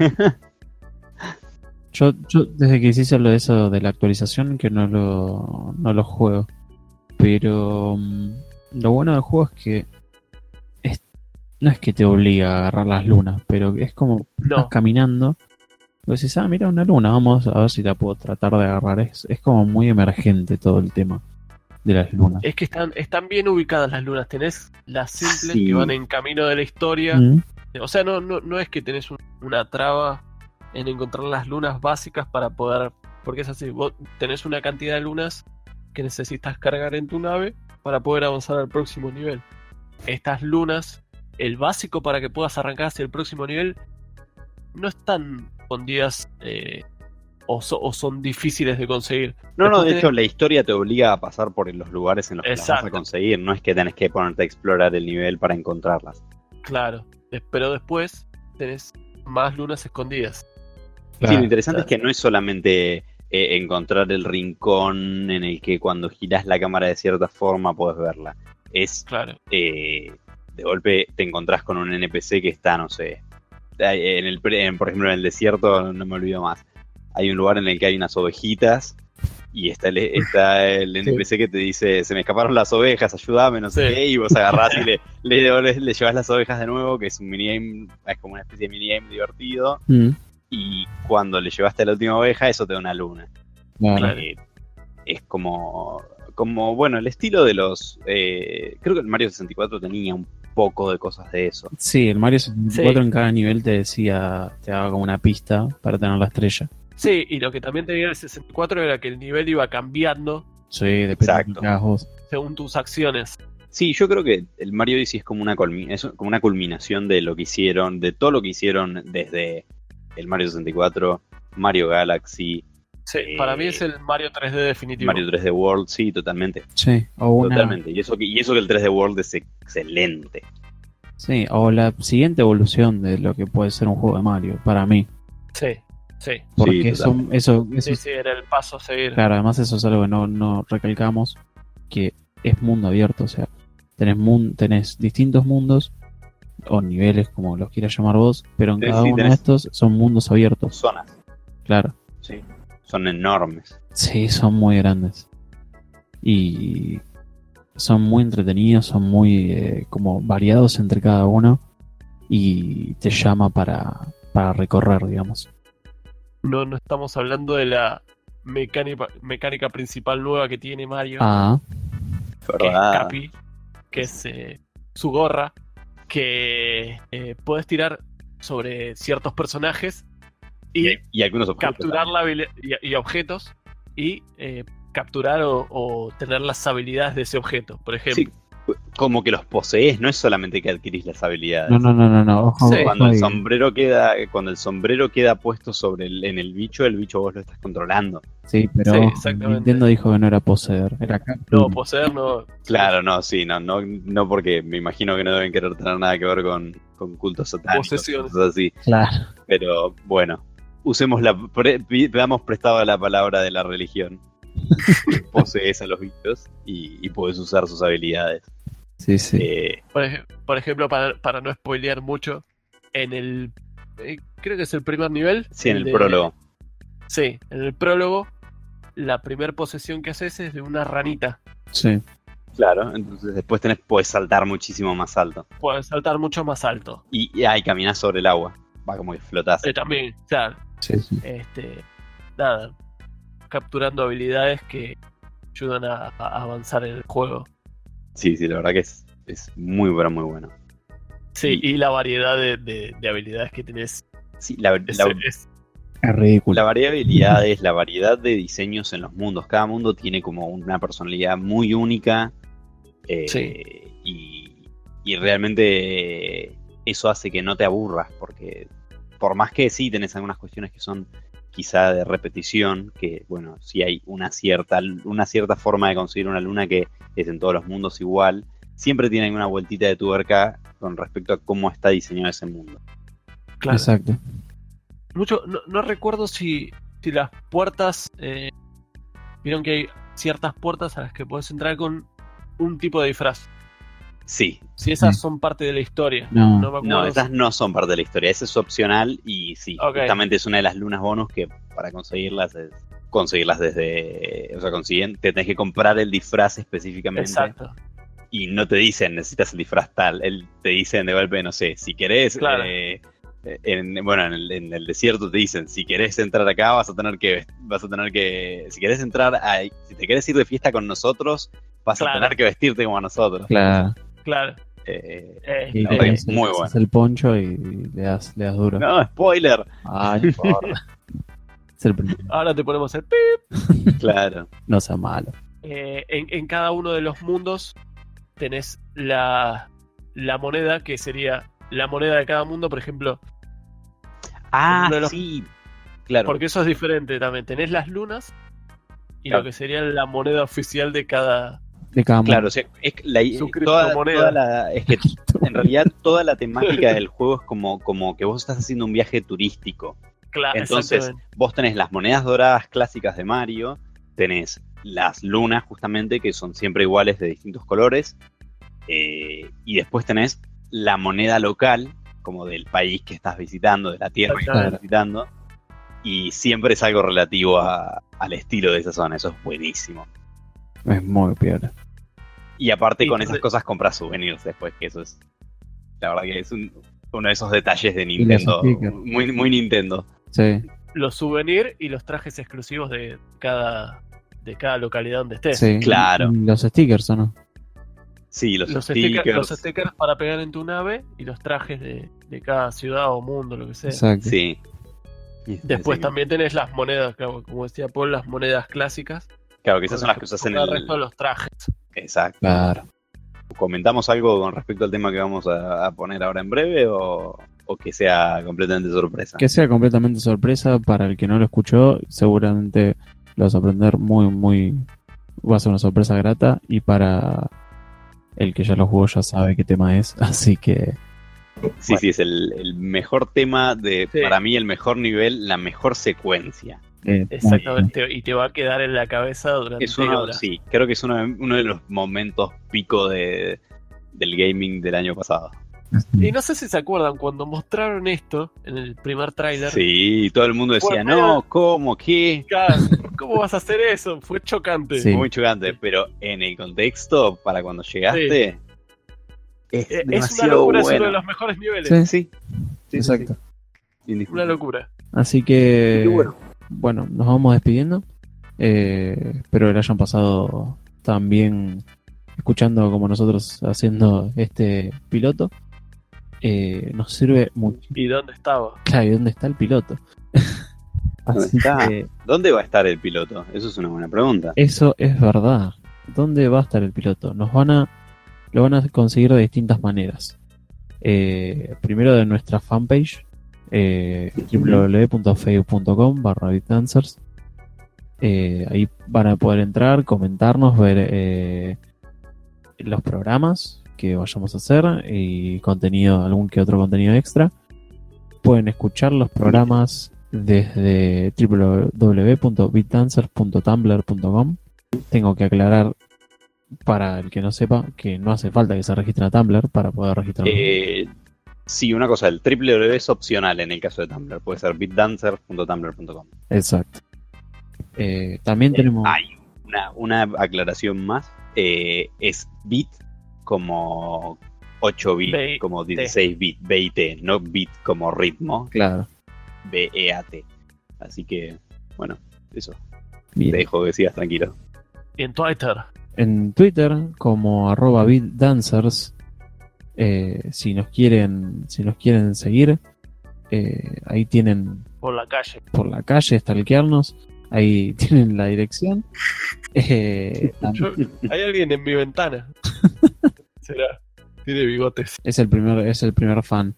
Yo, yo desde que hiciste lo de eso de la actualización que no lo, no lo juego. Pero mm, lo bueno del juego es que es- no es que te obliga a agarrar las lunas, pero es como No, estás caminando y decís, ah, mira una luna, vamos a ver si la puedo tratar de agarrar. Es, es como muy emergente todo el tema de las lunas. es que están, están bien ubicadas las lunas. Tenés las simples Sí. que van en camino de la historia. Mm, O sea, no, no, no es que tenés un- una traba en encontrar las lunas básicas para poder... Porque es así, vos tenés una cantidad de lunas que necesitas cargar en tu nave para poder avanzar al próximo nivel. Estas lunas, el básico para que puedas arrancar hacia el próximo nivel, no están escondidas eh, o, so- o son difíciles de conseguir. No, no, Después de tenés- hecho la historia te obliga a pasar por los lugares en los que las vas a Exacto. conseguir. No es que tenés que ponerte a explorar el nivel para encontrarlas. Claro, des- pero después tenés más lunas escondidas. Sí, lo interesante Claro. es que no es solamente eh, encontrar el rincón en el que cuando girás la cámara de cierta forma podés verla. Es, Claro, eh, de golpe te encontrás con un N P C que está, no sé, en el, pre- en, por ejemplo en el desierto, no me olvido más, hay un lugar en el que hay unas ovejitas y está el, está el N P C que te dice, se me escaparon las ovejas, ayúdame, no sé Sí. qué, y vos agarrás y le, le, devolvés- le llevas las ovejas de nuevo, que es un minigame, es como una especie de minigame divertido. Mm, Y cuando le llevaste a la última oveja, eso te da una luna. claro. Claro. Eh, es como, como, bueno, el estilo de los... eh, creo que el Mario sesenta y cuatro tenía un poco de cosas de eso. Sí, el Mario sesenta y cuatro Sí. en cada nivel te decía, te daba como una pista para tener la estrella. sí, y lo que también tenía el sesenta y cuatro era que el nivel iba cambiando Sí, depende de Exacto. lo que hagas vos. según tus acciones. Sí, yo creo que el Mario Odyssey es como una, culmi- es como una culminación de lo que hicieron, de todo lo que hicieron desde el Mario sesenta y cuatro, Mario Galaxy, Sí, Eh, para mí es el Mario tres D definitivo. Mario tres D World, sí, totalmente. Sí, o una, Totalmente. Y eso, que, y eso que el tres D World es excelente. sí, o la siguiente evolución de lo que puede ser un juego de Mario, para mí. Sí, sí. Porque Sí, eso, totalmente. eso, eso Sí, sí, era el paso a seguir. claro, además eso es algo que no, no recalcamos, que es mundo abierto, o sea, tenés, mun- tenés distintos mundos, o niveles, como los quieras llamar vos, pero en Sí, cada sí, uno de tenés- estos son mundos abiertos, Zonas, claro. sí. Son enormes. Sí, son muy grandes. Y son muy entretenidos, son muy eh, como variados entre cada uno, y te llama para, para recorrer, digamos. No, no estamos hablando de la mecánica, mecánica principal nueva que tiene Mario, Ah, que es ¿Verdad? Capi, que es eh, su gorra, que eh, puedes tirar sobre ciertos personajes y Y, y algunos objetos. capturar la habili- y, y objetos y eh, capturar o, o tener las habilidades de ese objeto, por ejemplo. Sí, como que los posees, no es solamente que adquirís las habilidades. no, no, no, no, no, ojo, Sí. ojo Cuando el ahí. sombrero queda, cuando el sombrero queda puesto sobre el, en el bicho, el bicho vos lo estás controlando. Sí, pero Sí, ojo, exactamente. Nintendo dijo que no era poseer, era No, captura. poseer no. Claro, no, sí, no, no, no porque me imagino que no deben querer tener nada que ver con, con cultos satánicos, Posesiones. cosas así. Claro, Pero bueno, usemos la, pre, pi- damos prestado la palabra de la religión. Posees a los bichos y, y puedes usar sus habilidades. sí, sí. Eh, Por, ej- por ejemplo, para, para no spoilear mucho, en el. eh, creo que es el primer nivel. sí, en el de- prólogo. Sí, en el prólogo, la primera posesión que haces es de una ranita. Sí. Claro, entonces después tenés, puedes saltar muchísimo más alto. Puedes saltar mucho más alto. Y, y ahí caminás sobre el agua. Va como que flotás. Eh, también, o sea, Sí, sí. este, nada, capturando habilidades que ayudan a, a avanzar en el juego. Sí, sí, la verdad que es, es muy, pero muy bueno. Sí, Y- y la variedad de, de- de habilidades que tenés Sí, la, es, la- es- Es ridículo. la variabilidad es la variedad de diseños en los mundos. Cada mundo tiene como una personalidad muy única. eh, Sí. y, y realmente eso hace que no te aburras. Porque por más que sí tenés algunas cuestiones que son quizá de repetición, que bueno, sí hay una cierta, una cierta forma de conseguir una luna que es en todos los mundos igual, siempre tiene una vueltita de tuerca con respecto a cómo está diseñado ese mundo. claro. Exacto. Mucho, no, no recuerdo si, si las puertas. eh, vieron que hay ciertas puertas a las que puedes entrar con un tipo de disfraz. Sí, Si esas Sí. son parte de la historia. No. No me acuerdo. no, esas no son parte de la historia, ese es opcional y sí, Ok. justamente es una de las lunas bonus que para conseguirlas es conseguirlas desde, o sea, consiguen, te tenés que comprar el disfraz específicamente. Exacto. Y no te dicen necesitas el disfraz tal, él te dicen de golpe, no sé, si querés, Claro. eh, en, bueno, en el, en el desierto te dicen, si querés entrar acá vas a tener que, vas a tener que, si querés entrar, a, si te querés ir de fiesta con nosotros, vas Claro. a tener que vestirte como nosotros. Claro. Claro. Eh, Eh, Y la te verdad que eh, es muy haces bueno. el poncho y le das, le das duro. no, spoiler. Ah, no importa. Es el primero. ahora te ponemos el pip. Claro. No sea malo. Eh, en, en cada uno de los mundos tenés la, la moneda que sería la moneda de cada mundo, por ejemplo. Ah, Uno de los- sí. Claro. Porque eso es diferente también. Tenés las lunas y Claro. lo que sería la moneda oficial de cada... De cada mundo. Claro, o sea, es que la, Su toda, criptomoneda. toda la, es que en realidad toda la temática del juego es como, como que vos estás haciendo un viaje turístico. Claro, Entonces, exactamente. vos tenés las monedas doradas clásicas de Mario, tenés las lunas justamente, que son siempre iguales de distintos colores, eh, y después tenés la moneda local, como del país que estás visitando, de la tierra que estás Exactamente. visitando, y siempre es algo relativo a- al estilo de esa zona, eso es buenísimo. Es muy piola. Y aparte Y con tú esas te- cosas compras souvenirs después, que eso es, la verdad que es un- uno de esos detalles de los Nintendo, stickers. muy, muy Nintendo. Sí, Los souvenirs y los trajes exclusivos de cada, de cada localidad donde estés. sí. Claro. Y los stickers, ¿o no? Sí, los, Los stickers, stickers, los stickers para pegar en tu nave y los trajes de, de cada ciudad o mundo, lo que sea. Exacto. sí. Después Sí. también tenés las monedas, claro, como decía Paul, las monedas clásicas. Claro, que esas con son las que usas en con el... resto de los trajes. Exacto. Claro. ¿Comentamos algo con respecto al tema que vamos a, a poner ahora en breve o, o que sea completamente sorpresa? Que sea completamente sorpresa para el que no lo escuchó, seguramente lo vas a aprender muy, muy... Va a ser una sorpresa grata, y para el que ya lo jugó ya sabe qué tema es, así que... Sí, sí, es el, el mejor tema de, Sí. para mí, el mejor nivel, la mejor secuencia. eh, Exactamente. Y te va a quedar en la cabeza durante Es uno, horas. sí, creo que es uno, de- uno de los momentos pico de, del gaming del año pasado. muy- Y no sé si se acuerdan, cuando mostraron esto en el primer tráiler. Sí, todo el mundo decía, Bueno, no, ¿cómo? ¿Qué? "Claro, ¿cómo vas a hacer eso? Fue chocante. Sí. Fue muy chocante, pero en el contexto, para cuando llegaste, es Eh, Es una demasiado locura, es bueno. uno de los mejores niveles. Sí, Sí, sí, exacto. sí, sí. Indiscutible. Una locura. Así que, Qué bueno. bueno, nos vamos despidiendo. Eh, espero que lo hayan pasado también escuchando como nosotros haciendo este piloto. Eh, nos sirve mucho. ¿Y dónde estaba? Claro, ¿y dónde está el piloto? ¿Dónde Así está? que ¿Dónde va a estar el piloto? Eso es una buena pregunta. eso es verdad. ¿Dónde va a estar el piloto? Nos van a, lo van a conseguir de distintas maneras. Eh, primero de nuestra fanpage, eh, w w w punto facebook punto com barra bitdancers. Eh, ahí van a poder entrar, comentarnos, ver eh, los programas que vayamos a hacer y contenido, algún que otro contenido extra. Pueden escuchar los programas desde w w w punto bitdancers punto tumblr punto com. Tengo que aclarar, para el que no sepa, que no hace falta que se registre a Tumblr para poder registrarlo. Eh, sí, una cosa, el triple W es opcional en el caso de Tumblr. Puede ser bitdancer punto tumblr punto com. Exacto. Eh, también tenemos... Hay una, una aclaración más. Eh, es bit como ocho bit, B- como dieciséis bit, B I T, no bit como ritmo, Claro. B E A T. Así que, bueno, eso. Bien. Te dejo que sigas tranquilo. Y en Twitter. En Twitter como arroba bitdancers. Eh, si nos quieren, si nos quieren seguir, eh, ahí tienen Por la calle. por la calle stalkearnos. Ahí tienen la dirección. Eh, Yo- hay alguien en mi ventana. ¿Será? Tiene bigotes. es el primer, es el primer fan.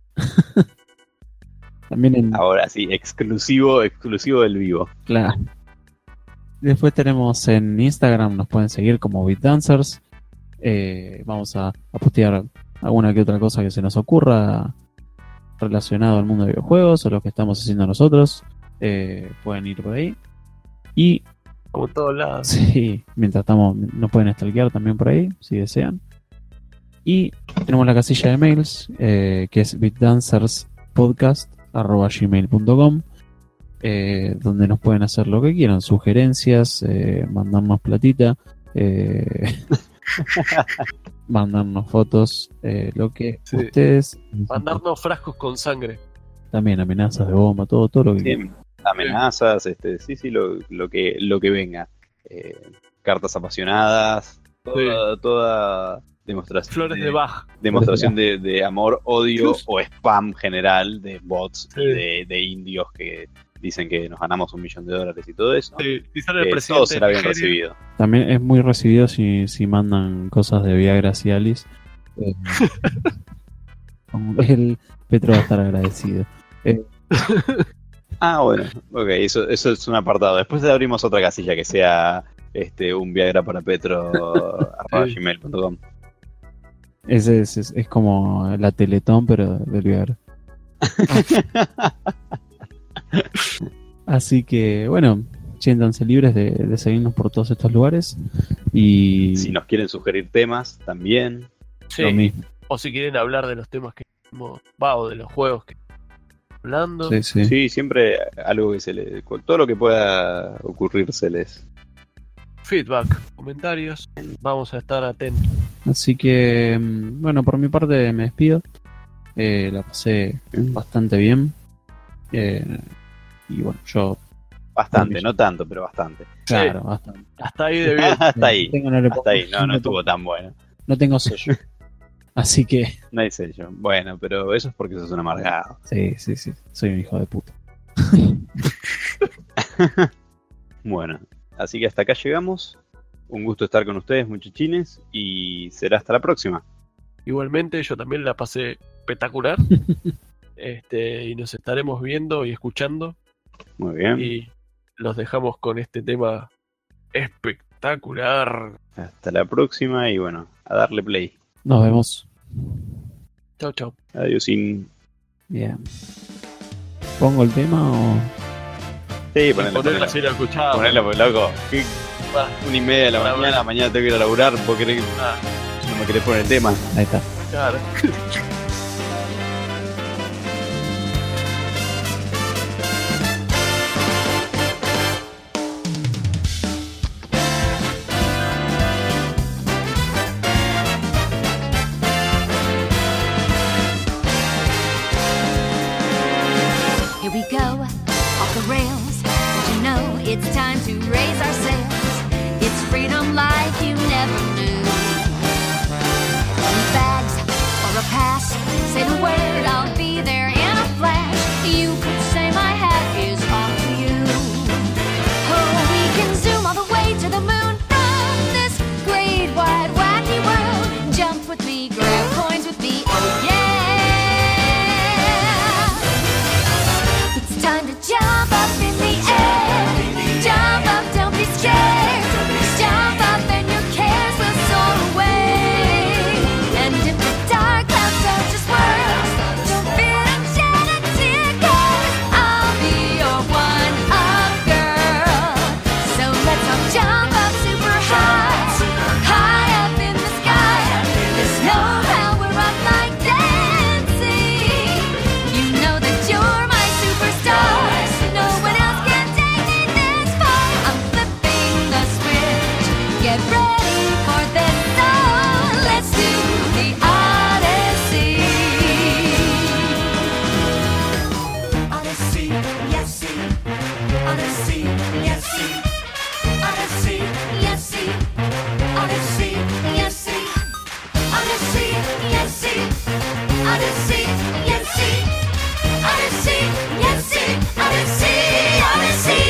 También en, Ahora sí, exclusivo, exclusivo del vivo. claro. Después tenemos en Instagram, nos pueden seguir como bitdancers. Eh, vamos a, a postear alguna que otra cosa que se nos ocurra relacionado al mundo de videojuegos o lo que estamos haciendo nosotros. Eh, pueden ir por ahí. Y Como en todos lados. sí, mientras estamos, nos pueden stalkear también por ahí, si desean. Y tenemos la casilla de mails, eh, que es bitdancerspodcast arroba gmail punto com, eh, donde nos pueden hacer lo que quieran, sugerencias, eh, mandarnos platita, eh, mandarnos fotos, eh, lo que Sí. ustedes, Mandarnos frascos con sangre. también amenazas de bomba, todo, todo lo que quieran. Bien, amenazas, este, sí, sí, lo, lo que lo que venga. Eh, cartas apasionadas, toda, toda demostración, Flores de Bach. demostración de, de amor, odio Just- o spam general de bots Sí. y de, de indios que dicen que nos ganamos un millón de dólares y todo eso. Sí, si sale el Eh, presidente todo será de bien Nigeria. recibido. También es muy recibido si, si mandan cosas de Viagra y Alice. Eh, como el Petro va a estar agradecido. Eh, Ah, bueno, ok, eso, eso es un apartado. Después abrimos otra casilla que sea este un Viagra para Petro arroba gmail punto com. Ese es, es, es como la Teletón, pero del Viagra. Así que, bueno, siéntanse libres de, de seguirnos por todos estos lugares. Y Si nos quieren sugerir temas, también. Sí. lo mismo. O si quieren hablar de los temas que hemos, va, o de los juegos que estamos hablando. Sí, sí. Sí, siempre algo que se le. Todo lo que pueda ocurrírseles. Feedback, comentarios. Vamos a estar atentos. Así que, mm, bueno, por mi parte me despido. Eh, la pasé bastante bien. Eh, y bueno, yo, Bastante, no tanto, pero bastante. claro, bastante. Hasta ahí de bien. Hasta ahí. Tengo- no le Hasta pongo- ahí. No, no le estuvo pongo- tan bueno. No tengo sello. Así que, No hay sello. Bueno, pero eso es porque sos un amargado. sí, sí, sí. Soy un hijo de puta. Bueno, así que hasta acá llegamos. Un gusto estar con ustedes, muchachines. Y será hasta la próxima. Igualmente, yo también la pasé espectacular. este, y nos estaremos viendo y escuchando. Muy bien. Y los dejamos con este tema espectacular. Hasta la próxima. Y bueno, a darle play. Nos vemos. Chau, chau. Adiós. Sin... Bien. ¿Pongo el tema o...? Sí, ponelo, Ponerla ponelo. así la escuchaba. Ponelo, pues, loco. ¿Qué? Va. Una y media de la Para mañana, hablar. mañana tengo que ir a laburar. ¿Vos querés, Ah, no me querés poner el tema? Ahí está. claro. Here we go, off the rails. But you know it's time to raise our sails. It's freedom like you never knew. With bags or a pass, say the word, I'll be there in a flash. You could say my hat is off to you. Oh, we can zoom all the way to the moon from this great wide wacky world. Jump with me, grab coins with me, oh yeah. It's time to jump up in the air. Jump up, don't be scared. Jump up and your cares will soar away. And if the dark clouds touch us world, don't fear and shed a tear, 'cause I'll be your one-up girl. So let's all jump up super high, high up in the sky. There's no power up like dancing. You know that you're my superstar. No one else can take me this far. I'm flipping the switch. Get ready for this song. Let's do the Odyssey. Odyssey, yes, see. Odyssey, yes, see. Odyssey, yes, see. Odyssey, yes, see. Odyssey, yes, see. Odyssey, yes, see. Odyssey, yes, see. Odyssey, Odyssey.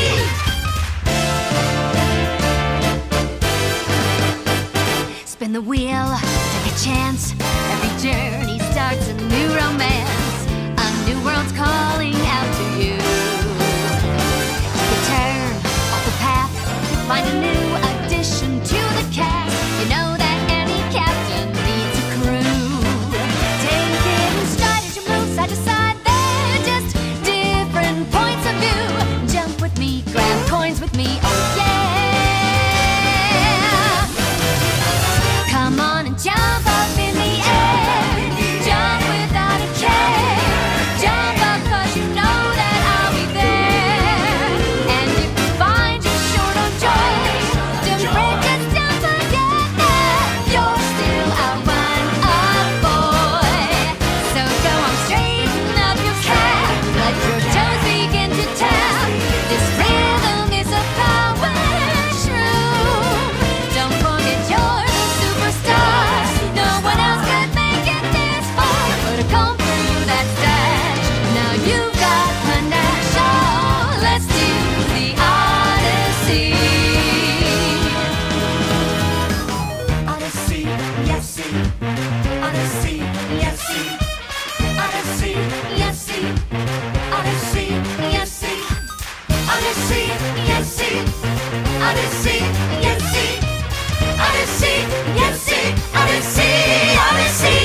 Spin the wheel, take a chance. Every journey starts a new romance. A new world's calling out to you. Take a turn off the path, find a new addition to the cast. You know that any captain needs a crew. Take it in stride as you move side to side. They're just different points of view. Jump with me, grab coins with me, oh yeah. Come on and jump up in the air. Jump without a care. Jump up 'cause you know that I'll be there. And if you find you're short on joy, don't break us down, forget. You're still our one-up boy. So go on, straighten up your cap. Let your toes begin to tap. This rhythm is a power shroom. Don't forget you're the superstar. No one else could make it this far. Put a comb through that stash. Now you've got panache. Oh, let's do the Odyssey. Odyssey, yes, see. Odyssey, yes, see. Odyssey, yes, see. Odyssey, yes, see. Odyssey, Odyssey, Odyssey, Odyssey, Odyssey, Odyssey, Odyssey, Odyssey.